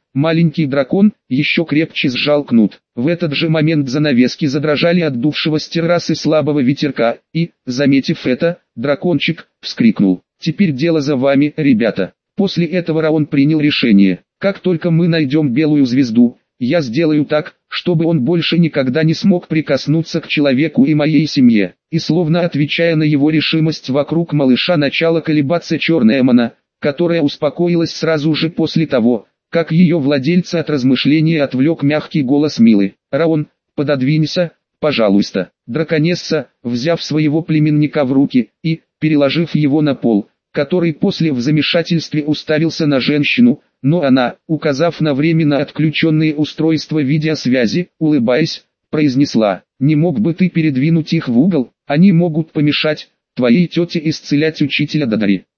Маленький дракон еще крепче сжал кнут. В этот же момент занавески задрожали от дувшего с террасы слабого ветерка, и, заметив это, дракончик вскрикнул: «Теперь дело за вами, ребята». После этого Раон принял решение: как только мы найдем белую звезду, я сделаю так, чтобы он больше никогда не смог прикоснуться к человеку и моей семье. И словно отвечая на его решимость, вокруг малыша начала колебаться черная мана, которая успокоилась сразу же после того, как ее владельца от размышления отвлек мягкий голос Милы. «Раон, пододвинься, пожалуйста». Драконесса, взяв своего племенника в руки и, переложив его на пол, который после в замешательстве уставился на женщину, но она, указав на временно отключенные устройства видеосвязи, улыбаясь, произнесла: «Не мог бы ты передвинуть их в угол, они могут помешать твоей тете исцелять учителя Дадари».